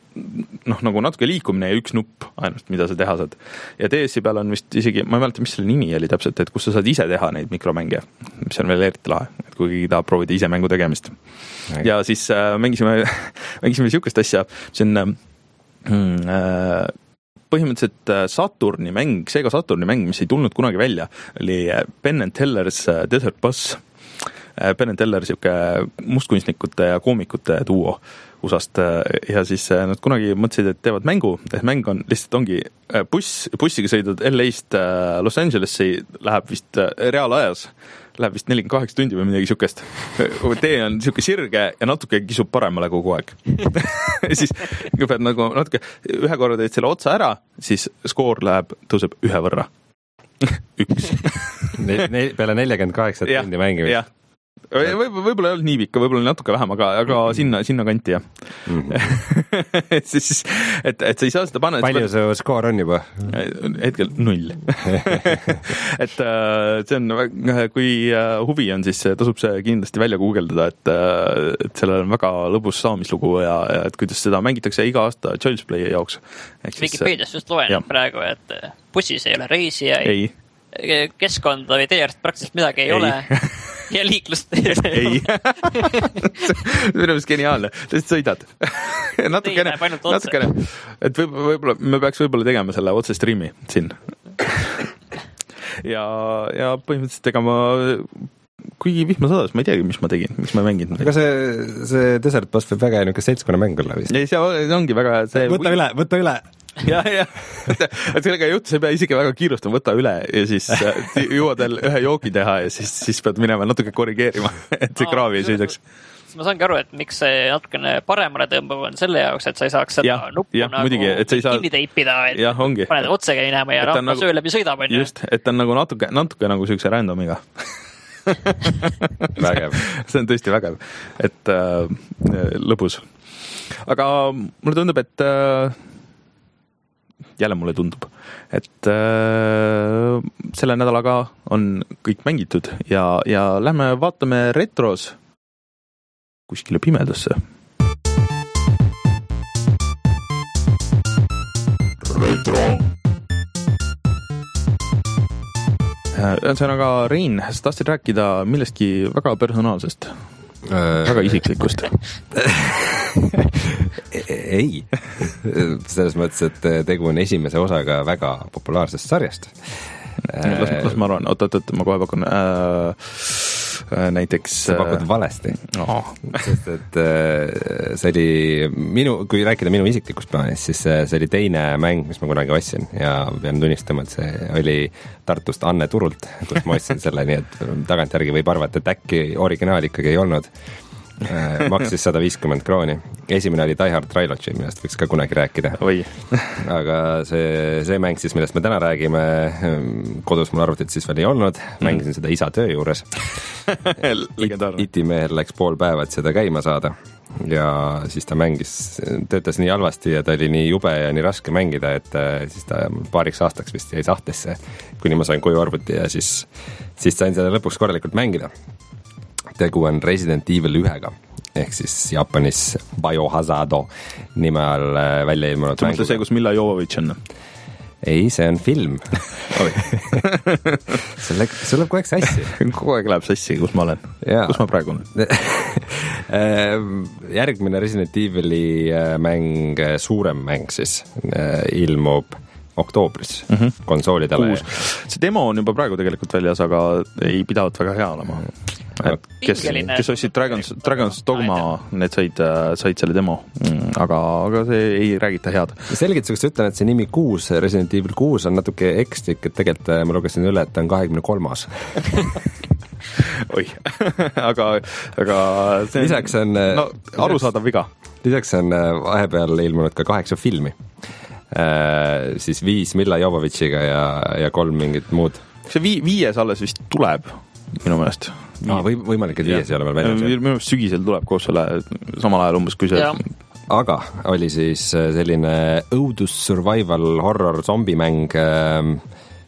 noh, nagu natuke liikumine ja üks nupp ainult, mida sa teha saad. Ja D S-i peal on vist isegi, ma ei mäleta, mis selle nimi oli täpselt, et kus sa saad ise teha neid mikromänge, mis on veel eriti lahe, et kui keegi tahab proovida ise mängu tegemist. Näin. Ja siis äh, mängisime, mängisime siukest asja, see on äh, põhimõtteliselt Saturni mäng, Sega Saturni mäng, mis ei tulnud kunagi välja, oli Penn and Teller's Desert Bus. Penn and Teller siuke mustkunstnikute ja koomikute duo U S A-st ja siis nad kunagi mõtlesid, et teevad mängu, et mäng on lihtsalt ongi buss, bussiga sõidud L A-st Los Angelesse, läheb vist reaalajas, läheb vist nelikümmend kaheksa tundi või midagi siukest. Tee on siuke sirge ja natuke kisub paremale kogu aeg. Siis kui pead nagu natuke ühe korra teed selle otsa ära, siis skoor läheb, tõuseb ühe võrra. Üks. ne, ne, peale nelikümmend kaheksa tundi mängimist. Võib-olla võib ei olnud nii pikka, võib-olla natuke vähem, aga, aga sinna, sinna kanti, jah. Mm-hmm. et, siis, et, et sa ei saa seda panna. Palju see pead... skoor on juba? Hetkel null. et see on, kui huvi on, siis tasub see kindlasti välja guugeldada, et, et sellel on väga lõbus saamislugu ja, ja et kuidas seda mängitakse iga aasta Child's Play jaoks. Wikipeedias just loen ja. Praegu, et bussis ei ole reisijaid, ei. Keskkonda või teeäärst praktiliselt midagi ei, ei. ole. Ja liiklust ei. Minu meelest geniaalne. Tõesti sõidad. natukene, natukene. Et võib-olla, võib-olla, me peaks võib-olla tegema selle otse streami siin. ja, ja põhimõtteliselt ega ma kuigi vihma sadas, ma ei teagi, mis ma tegin, miks ma mängin. Aga see, see Desert Bus võib väga niisugune seltskonna mäng olla vist. Ei, see ongi väga... See võta üle, võta üle. ja, ja, et sellega ei juhtu, sa ei pea isegi väga kiirustama, võta üle ja siis jõuad veel ühe joogi teha ja siis, siis pead minema natuke korrigeerima, et see kraavi ei sõidaks. Ma saangi aru, et miks see natukene paremale tõmbab on selle jaoks, et sa ei saaks seda ja, nuppu ja, nagu muidigi, saa... kinni teipida, et ja, paned otse käinema ja rahva nagu... söö läbi sõidab. Just, et on nagu natuke, natuke nagu siukse randomiga. Vägev. See on tõesti vägev, et äh, lõbus. Aga mulle tundub, et äh, jälle mulle tundub, et äh, selle nädalaga on kõik mängitud ja, ja lähme vaatame retros kuskile pimedasse. Retro. Ühesõnaga, Rein, sa tahtsid rääkida millestki väga personaalsest, äh... väga isiklikust. Ei, selles mõttes, et tegu on esimese osaga väga populaarsest sarjast. Las, las ma arvan, oot, oot, oot, ma kohe pakun äh, näiteks... Sa pakud valesti. Oh. Sest, et see oli minu, kui rääkida minu isiklikust plaanist, siis see oli teine mäng, mis ma kunagi ostsin ja pean tunnistama, et see oli Tartust Anne Turult, kus ma ostsin selle, nii et tagantjärgi võib arvata, et äkki originaal ikkagi ei olnud. Maksis sada viiskümmend krooni. Esimene oli Die Hard Trilogy, millest võiks ka kunagi rääkida. Aga see, see mäng siis, millest me täna räägime, kodus mul arvutit siis veel ei olnud, mängisin seda isa töö juures. Iti mehel läks pool päeva, et seda käima saada ja siis ta mängis, töötas nii halvasti ja ta oli nii jube ja nii raske mängida, et siis ta paariks aastaks vist jäi sahtesse, kuni ma sain koju arvuti ja siis, siis sain seda lõpuks korralikult mängida. Tegu on Resident Evil ühega, ehk siis Jaapanis Biohazard nime all välja ilmunud mänguga. See mõtle see, kus Milla Jovovitš on? Ei, see on film. Sul läheb kogu aeg sassi. Kogu aeg läheb sassi, kus ma olen. Ja. Kus ma praegu olen? Järgmine Resident Evili mäng, suurem mäng siis, ilmub oktoobris mm-hmm. konsoolidele. See demo on juba praegu tegelikult väljas, aga ei pidavat väga hea olema. Et kes, kes ostsid Dragon's, Dragon's Dogma, need said, said selle demo, aga, aga see ei räägita head. Selgituseks ütlen, et see nimi kuus, Resident Evil kuus on natuke ekslik, et tegelikult ma lugesin üle, et ta on kahekümne kolmas. Oi, aga, aga see lisaks on, no, arusaadav viga. Lisaks on vahepeal ilmunud ka kaheksa filmi. Äh, siis viis Milla Jovovitšiga ja, ja kolm mingit muud. See vii, viies alles vist tuleb minu meelest. Ah, või, võimalik, et viies ei ole veel väljas. Minu meelest sügisel tuleb koos selle samal ajal umbes, kui see... Ja. Aga oli siis selline õudus survival horror zombimäng,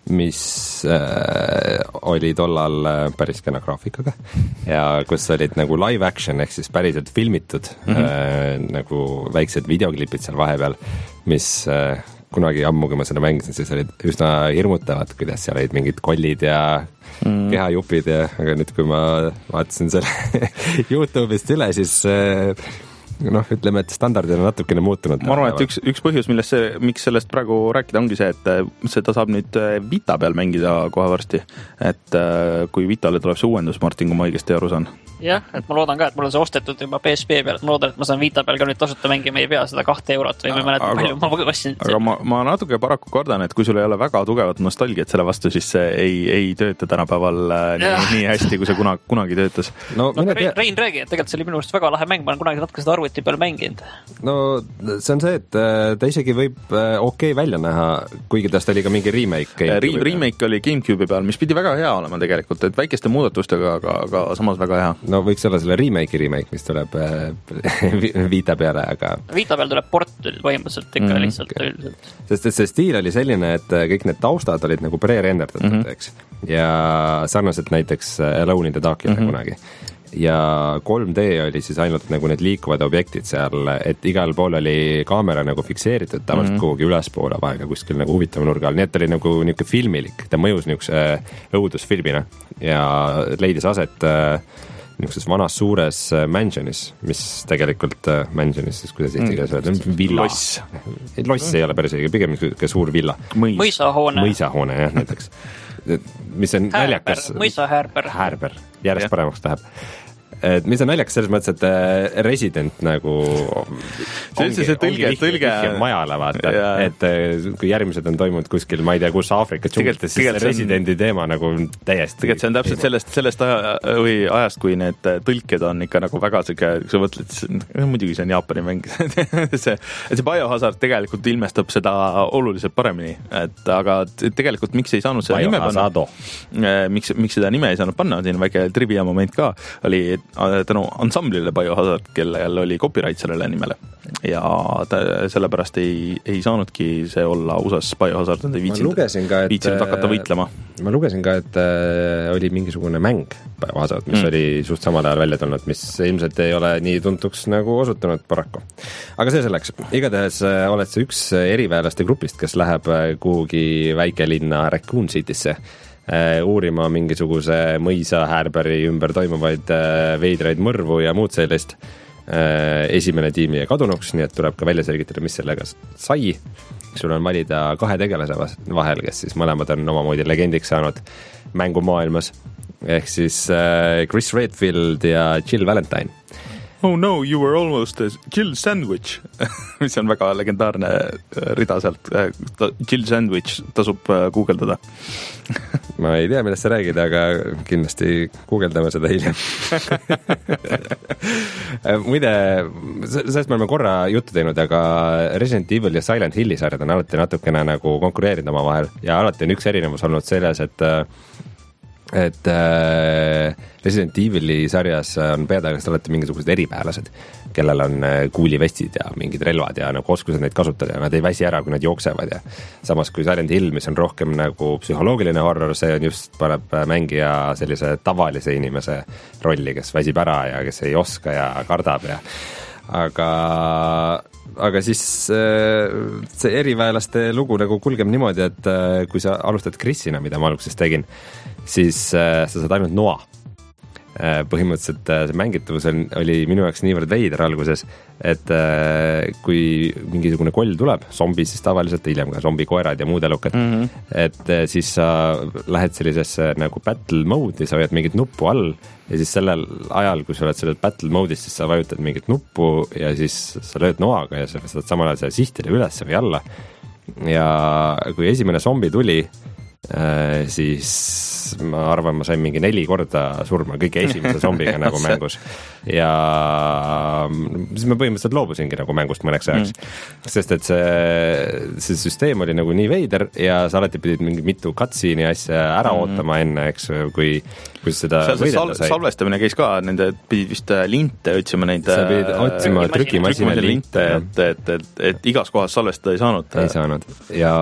mis äh, oli tollal päris kena graafikaga ja kus olid nagu live action ehk siis päriselt filmitud mm -hmm. äh, nagu väiksed videoklipid seal vahepeal, mis äh, kunagi ammu, kui ma seda mängisin, siis olid üsna hirmutavad, kuidas seal olid mingid kollid ja mm. kehajupid ja, aga nüüd, kui ma vaatasin selle YouTube'ist üle, siis äh, noh, ütleme, et standardid on natukene muutunud. Ma arvan, et üks, üks põhjus, millest see, miks sellest praegu rääkida, ongi see, et seda saab nüüd Vita peal mängida kohe varsti. Et kui Vitale tuleb see uuendus, Martin, kui ma õigesti aru saan. Jah, et ma loodan ka, et mul on see ostetud juba P S P peal. Ma loodan, et ma saan Vita peal ka nüüd tasuta mängima, ei pea seda kahte eurot või ma ei mäleta palju. Ma ostsin. Aga ma, ma natuke paraku kardan, et kui sul ei ole väga tugevat nostalgiat selle vastu, siis see ei, ei tööta tänapäeval nii, nii hästi, kui see kunagi, kunagi töötas. No, no Rein, Rein räägi, et tegelikult see oli minu arust väga lahe mäng. Ma olen kunagi natuke seda arvuti peal mänginud. No see on see, et ta isegi võib okei okay välja näha, kuigi tast oli ka mingi remake. Re remake oli GameCube'i peal, mis pidi väga hea olema tegelikult, et väikeste muudatustega, aga, aga samas väga hea. No võiks olla selle remake'i remake, mis tuleb Vita peale, aga Vita peal tuleb port põhimõtteliselt ikka mm, lihtsalt okay. üldiselt. Sest et see stiil oli selline, et kõik need taustad olid nagu pre-renderdatud mm, -hmm. eks. Ja sarnaselt näiteks Alone in the Darkile mm -hmm. kunagi. Ja kolm D oli siis ainult nagu need liikuvad objektid seal, et igal pool oli kaamera nagu fikseeritud tavaliselt mm -hmm. kuhugi ülespoole vahega kuskil nagu huvitava nurga all, nii et oli nagu niisugune filmilik, ta mõjus niisuguse õudusfilmina ja leidis aset äh, niisuguses vanas suures mansionis, mis tegelikult äh, mansionis, siis kuidas eesti keeles öelda, villa. Loss. Loss ei ole päris õige, pigem niisugune suur villa. Mõis. Mõisahoone. Mõisahoone, jah, näiteks. Mis on Härber, naljakas. Mõisahärber. Härber, järjest ja. Paremaks läheb. Et mis on naljakas selles mõttes, et Resident nagu see ongi, see tõlge, tõlge majale vaata, et kui järgmised on toimunud kuskil, ma ei tea, kus Aafrika džunglites, siis Residendi teema nagu täiesti tegelikult see on täpselt teema. sellest, sellest aja, või ajast, kui need tõlked on ikka nagu väga siuke, kui sa mõtled, muidugi see on Jaapani mäng see, et see Biohazard tegelikult ilmestab seda oluliselt paremini, et aga tegelikult miks ei saanud seda nime panna, miks, miks seda nime ei saanud panna, siin väike trivia moment ka oli tänu ansamblile Biohazard, kellel oli copyright sellele nimele ja ta, sellepärast ei, ei saanudki see olla U S A-s Biohazard, nad ei viitsinud, viitsinud hakata võitlema. Ma lugesin ka, et äh, oli mingisugune mäng Biohazard, mis mm. oli suht samal ajal välja tulnud, mis ilmselt ei ole nii tuntuks nagu osutunud paraku. Aga see selleks, igatahes äh, oled see üks eriväelaste grupist, kes läheb äh, kuhugi väikelinna Raccoon City'sse Uh, uurima mingisuguse mõisa Härberi ümber toimuvaid uh, veidraid mõrvu ja muud sellist. Uh, esimene tiimi jäi kadunuks, nii et tuleb ka välja selgitada, mis sellega sai. Sul on valida kahe tegelase vahel, kes siis mõlemad on omamoodi legendiks saanud mängumaailmas. Ehk siis uh, Chris Redfield ja Jill Valentine. Oh no, you were almost a Jill Sandwich, mis on väga legendaarne rida sealt. Jill Sandwich tasub guugeldada. Ma ei tea, millest sa räägid, aga kindlasti guugeldame seda hiljem. Muide, sellest me oleme korra juttu teinud, aga Resident Evil ja Silent Hilli sarjad on alati natukene nagu konkureerinud oma vahel ja alati on üks erinevus olnud selles, et et äh, Resident Evili sarjas on peategelased alati mingisugused eripäelased, kellel on kuulivestid ja mingid relvad ja nagu oskused neid kasutada ja nad ei väsi ära, kui nad jooksevad ja samas kui Silent Hill, mis on rohkem nagu psühholoogiline horror, see on just, paneb mängija sellise tavalise inimese rolli, kes väsib ära ja kes ei oska ja kardab ja aga aga siis see eriväelaste lugu nagu kulgeb niimoodi, et kui sa alustad Chrisina, mida ma alguses tegin, siis sa saad ainult noa. Põhimõtteliselt see mängitavus oli minu jaoks niivõrd veider alguses, et kui mingisugune koll tuleb, zombi siis tavaliselt, hiljem ka zombikoerad ja muud elukad, mm -hmm. et siis sa lähed sellisesse nagu battle mode'i, sa hoiad mingit nuppu all ja siis sellel ajal, kui sa oled sellel battle mode'is, siis sa vajutad mingit nuppu ja siis sa lööd noaga ja sa saad samal ajal selle sihtile üles või alla. Ja kui esimene zombi tuli, siis ma arvan, ma sain mingi neli korda surma kõige esimese zombiga nagu mängus. Ja siis ma põhimõtteliselt loobusingi nagu mängust mõneks ajaks. Mm. Sest et see, see süsteem oli nagu nii veider ja sa alati pidid mingi mitu cutscene'i asja ära mm. ootama enne, eks, kui, kui seda võidelda sai. Salvestamine käis ka, nende pidid vist linte otsima neid. Sa pidid otsima trükimasina linte, et, et, et, et igas kohas salvestada ei saanud. Ei saanud. Ja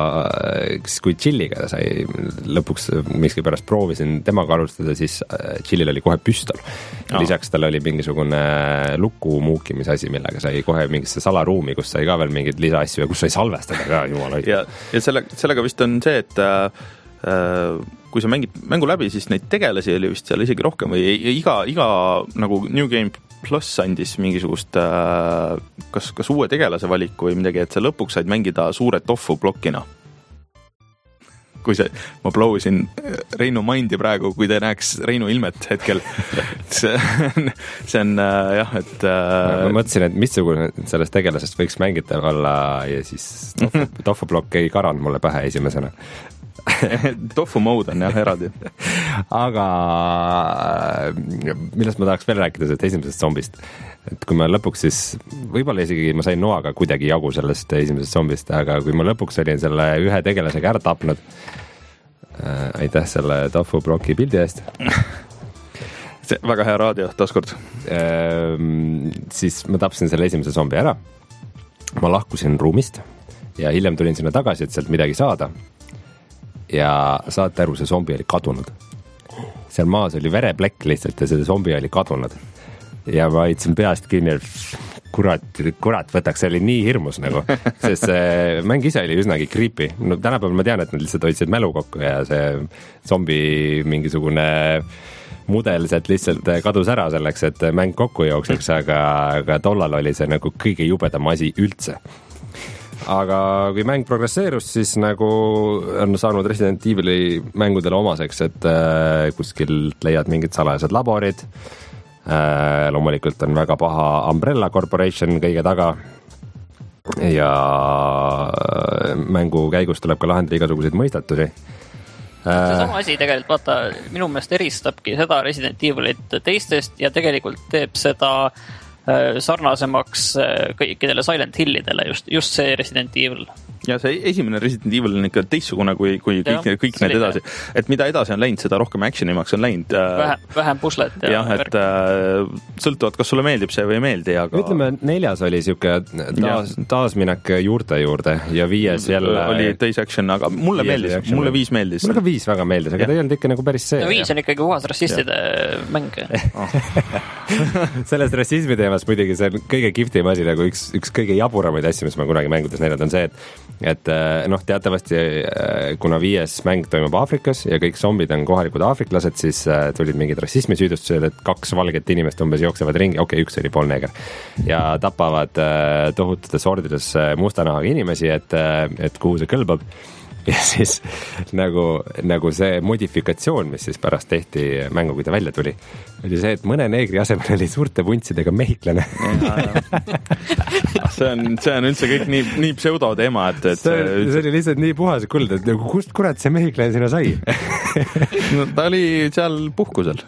kui Chilliga sai lõpuks miskipärast proovisin temaga alustada, siis Chillil oli kohe püstol. No. Lisaks tal oli mingisugune luku muukimise asi, millega sai kohe mingisse salaruumi, kus sai ka veel mingid lisaasju ja kus sai salvestada ka, jumala. Ja, ja selle, sellega vist on see, et äh, kui sa mängid mängu läbi, siis neid tegelasi oli vist seal isegi rohkem või iga, iga nagu New Game Plus andis mingisugust äh, kas, kas uue tegelase valiku või midagi, et sa lõpuks said mängida suure tofu blokina. Kui see, ma blowsin Reinu mindi praegu, kui te näeks Reinu ilmet hetkel. see, see on äh, jah, et äh, ma mõtlesin, et missugune sellest tegelasest võiks mängitav olla ja siis tofu, tofu blokk ei karanud mulle pähe esimesena. Tofu mode on jah eraldi. Aga millest ma tahaks veel rääkida sellest esimesest zombist, et kui ma lõpuks siis, võib-olla isegi ma sain noaga kuidagi jagu sellest esimesest zombist, aga kui ma lõpuks olin selle ühe tegelasega ära tapnud, äh, aitäh selle tofu bloki pildi eest. See väga hea raadio, taaskord. Äh, siis ma tapsin selle esimese zombi ära, ma lahkusin ruumist ja hiljem tulin sinna tagasi, et sealt midagi saada. Ja saate aru, see zombi oli kadunud. Seal maas oli vereplekk lihtsalt ja see zombi oli kadunud. Ja ma aitsin peast kinni, kurat, kurat võtaks, see oli nii hirmus nagu, sest see mäng ise oli üsnagi creepy. No tänapäeval ma tean, et nad lihtsalt hoidsid mälu kokku ja see zombi mingisugune mudel sealt lihtsalt kadus ära selleks, et mäng kokku jookseks, aga, aga tollal oli see nagu kõige jubedam asi üldse. Aga kui mäng progresseerus, siis nagu on saanud Resident Evili mängudele omaseks, et äh, kuskilt leiad mingid salajased laborid. Äh, loomulikult on väga paha Umbrella Corporation kõige taga ja mängu käigus tuleb ka lahendada igasuguseid mõistatusi. See sama asi tegelikult, vaata, minu meelest eristabki seda Resident Evilit teistest ja tegelikult teeb seda sarnasemaks kõikidele Silent Hillidele, just, just see Resident Evil. Ja see esimene Resident Evil on ikka teissugune kui, kui kõik, ja, kõik need edasi. Et mida edasi on läinud, seda rohkem actionimaks on läinud. Vähem, vähem puslet. Ja, jah, et äh, sõltuvad, kas sulle meeldib see või ei meeldi. Aga... Ütleme, neljas oli siuke taas, taasminek juurte juurde ja viies jälle... Oli täis action, aga mulle meeldis, action. mulle viis meeldis. Mulle ka viis väga meeldis, aga ta ei olnud ikka nagu päris see. No viis on ikkagi puhas rassistide ja. mäng. Oh. Sellest rassismi teemast muidugi see on kõige kiftim asi, nagu üks, üks kõige jaburamaid asju, mis ma kunagi mängudes näinud on see, et et noh, teatavasti kuna viies mäng toimub Aafrikas ja kõik zombid on kohalikud aafriklased, siis tulid mingid rassismisüüdustused, et kaks valget inimest umbes jooksevad ringi, okei, okay, üks oli poolneeger ja tapavad tohututes ordides mustanahaga inimesi, et, et kuhu see kõlbab. Ja siis nagu, nagu see modifikatsioon, mis siis pärast tehti mängu, kui ta välja tuli, oli see, et mõne neegri asemel oli suurte vuntsidega mehiklane. see, on, see on üldse kõik nii, nii pseudo teema, et, et see, üldse... see oli lihtsalt nii puhas kuld, et nagu kust kurat see mehiklane sinna sai? No, ta oli seal puhkusel.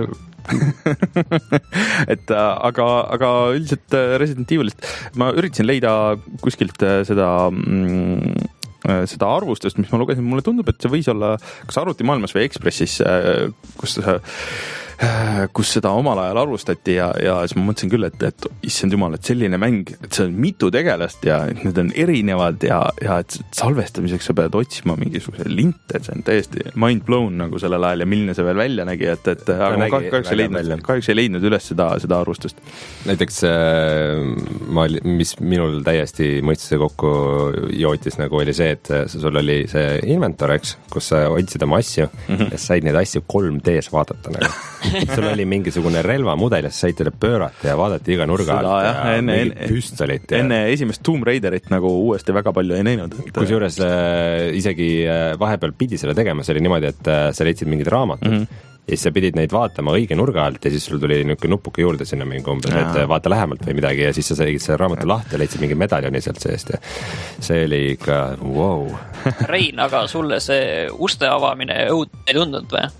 et aga, aga üldiselt Resident Evilist ma üritasin leida kuskilt seda mm, seda arvustust, mis ma lugesin, mulle tundub, et see võis olla kas arvutimaailmas või Ekspressis, kus, kus seda omal ajal arvustati ja, ja siis ma mõtlesin küll, et, et issand jumal, et selline mäng, et see on mitu tegelast ja need on erinevad ja, ja et salvestamiseks sa pead otsima mingisuguse linte, et see on täiesti mind blown nagu sellel ajal ja milline see veel välja nägi, et, et aga ma kahjuks ei leidnud, kahjuks ei leidnud üles seda, seda arvustust. Näiteks ma, mis minul täiesti mõistuse kokku jootis nagu oli see, et sul oli see inventor, eks, kus sa hoidsid oma asju mm -hmm. ja said neid asju kolm D-s vaadata nagu. sul oli mingisugune relvamudel ja sa said teile pöörata ja vaadati iga nurga alt ja, ja enne, enne, püstolit. Ja... enne esimest Tomb Raiderit nagu uuesti väga palju ei näinud. Et... Kusjuures äh, isegi äh, vahepeal pidi selle tegema, see oli niimoodi, et äh, sa leidsid mingid raamatud mm -hmm. ja siis sa pidid neid vaatama õige nurga alt ja siis sul tuli niisugune nupuke juurde sinna mingi umbes, et vaata lähemalt või midagi ja siis sa said selle raamatu lahti ja leidsid mingi medaljoni sealt seest ja see oli ikka wow. Rein, aga sulle see uste avamine õudne ei tundunud või?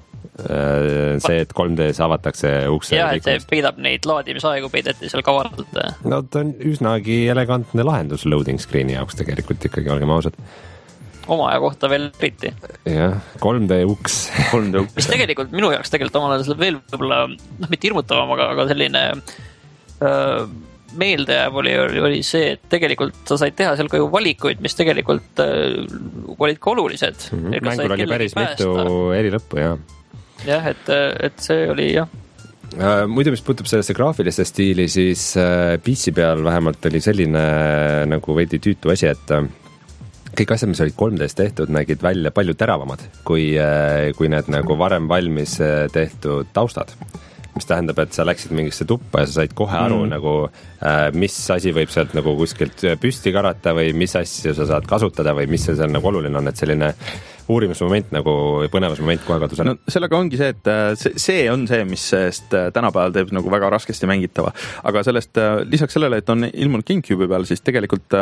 See, et kolm D-s avatakse ukse. Jah, et see peidab neid laadimisaegu, peideti seal kavatult. No ta on üsnagi elegantne lahendus loading screen'i jaoks tegelikult ikkagi, olgem ausad. Oma aja kohta veel eriti. Jah, kolm D uks. kolm D uks. Mis tegelikult minu jaoks tegelikult omal ajal veel võib-olla, noh, mitte hirmutavam, aga, aga selline äh, meeldejääv oli, oli see, et tegelikult sa said teha seal ka ju valikuid, mis tegelikult äh, olid ka olulised. Mm-hmm. Mängul oli päris päästa. Mitu eri lõppu, jah. Jah, et, et see oli, jah. Uh, muidu, mis puutub sellesse graafiliste stiili, siis uh, P C peal vähemalt oli selline uh, nagu veidi tüütu asi, et uh, kõik asjad, mis olid kolm D-s tehtud, nägid välja palju teravamad, kui, uh, kui need nagu varem valmis uh, tehtud taustad. Mis tähendab, et sa läksid mingisse tuppa ja sa said kohe aru mm. nagu, äh, mis asi võib sealt nagu kuskilt püsti karata või mis asju sa saad kasutada või mis seal nagu oluline on, et selline uurimusmoment nagu põnevusmoment kohe kadus ära. No sellega ongi see, et see, see on see, mis sellest tänapäeval teeb nagu väga raskesti mängitava. Aga sellest lisaks sellele, et on ilmunud GameCube'i peal, siis tegelikult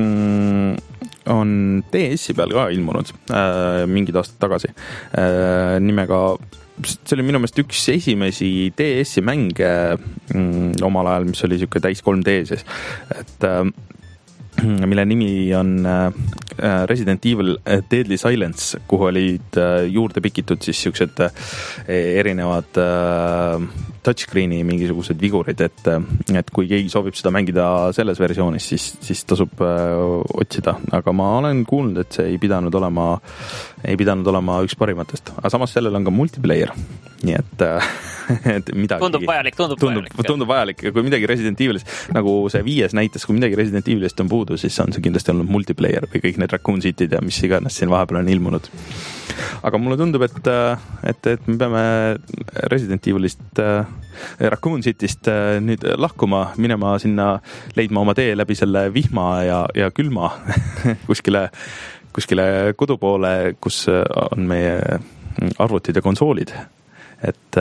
mm, on D S-i peal ka ilmunud äh, mingid aastad tagasi äh, nimega see oli minu meelest üks esimesi D S-i mänge mm, omal ajal, mis oli siuke täis kolm D siis, et äh, mille nimi on äh, Resident Evil Deadly Silence, kuhu olid äh, juurde pikitud siis siuksed äh, erinevad äh, touchscreeni mingisugused vigurid, et, et kui keegi soovib seda mängida selles versioonis, siis, siis tasub äh, otsida, aga ma olen kuulnud, et see ei pidanud olema ei pidanud olema üks parimatest, aga samas sellel on ka multiplayer, nii et, et midagi tundub vajalik, tundub, tundub vajalik, tundub vajalik ja kui midagi Resident Evilist, nagu see viies näites, kui midagi Resident Evilist on puudu, siis on see kindlasti olnud multiplayer või kõik need Raccoon City'd ja mis iganes siin vahepeal on ilmunud. Aga mulle tundub, et, et, et me peame Resident Evilist Raccoon City'st nüüd lahkuma, minema sinna, leidma oma tee läbi selle vihma ja, ja külma kuskile kuskile kodupoole, kus on meie arvutid ja konsoolid. Et,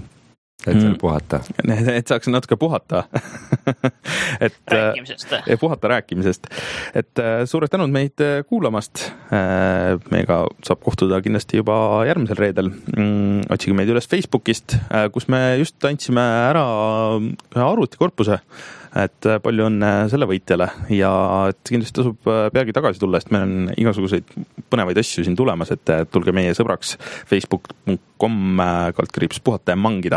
et seal puhata. Et saaks natuke puhata. et, rääkimisest. Puhata rääkimisest. Et suured tänud meid kuulamast. Meiega saab kohtuda kindlasti juba järgmisel reedel. Otsige meid üles Facebookist, kus me just andsime ära arvutikorpuse. Et palju on selle võitjale ja et kindlasti tasub peagi tagasi tulla, sest meil on igasuguseid põnevaid asju siin tulemas, et tulge meie sõbraks facebook punkt com kaldkriips puhata ja mangida.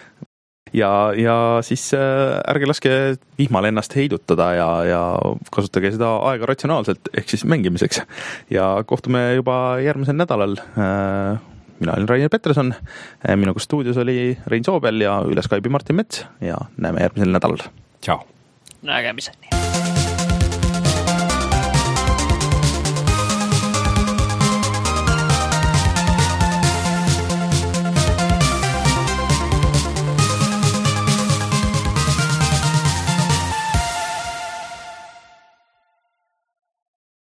Ja, ja siis ärge laske vihmal ennast heidutada ja, ja kasutage seda aega ratsionaalselt ehk siis mängimiseks. Ja kohtume juba järgmisel nädalal. Mina olen Rainer Peterson, minuga stuudios oli Rein Soobel ja üle Skype'i Martin Mets ja näeme järgmisel nädalal. Ciao. Nägemiseni.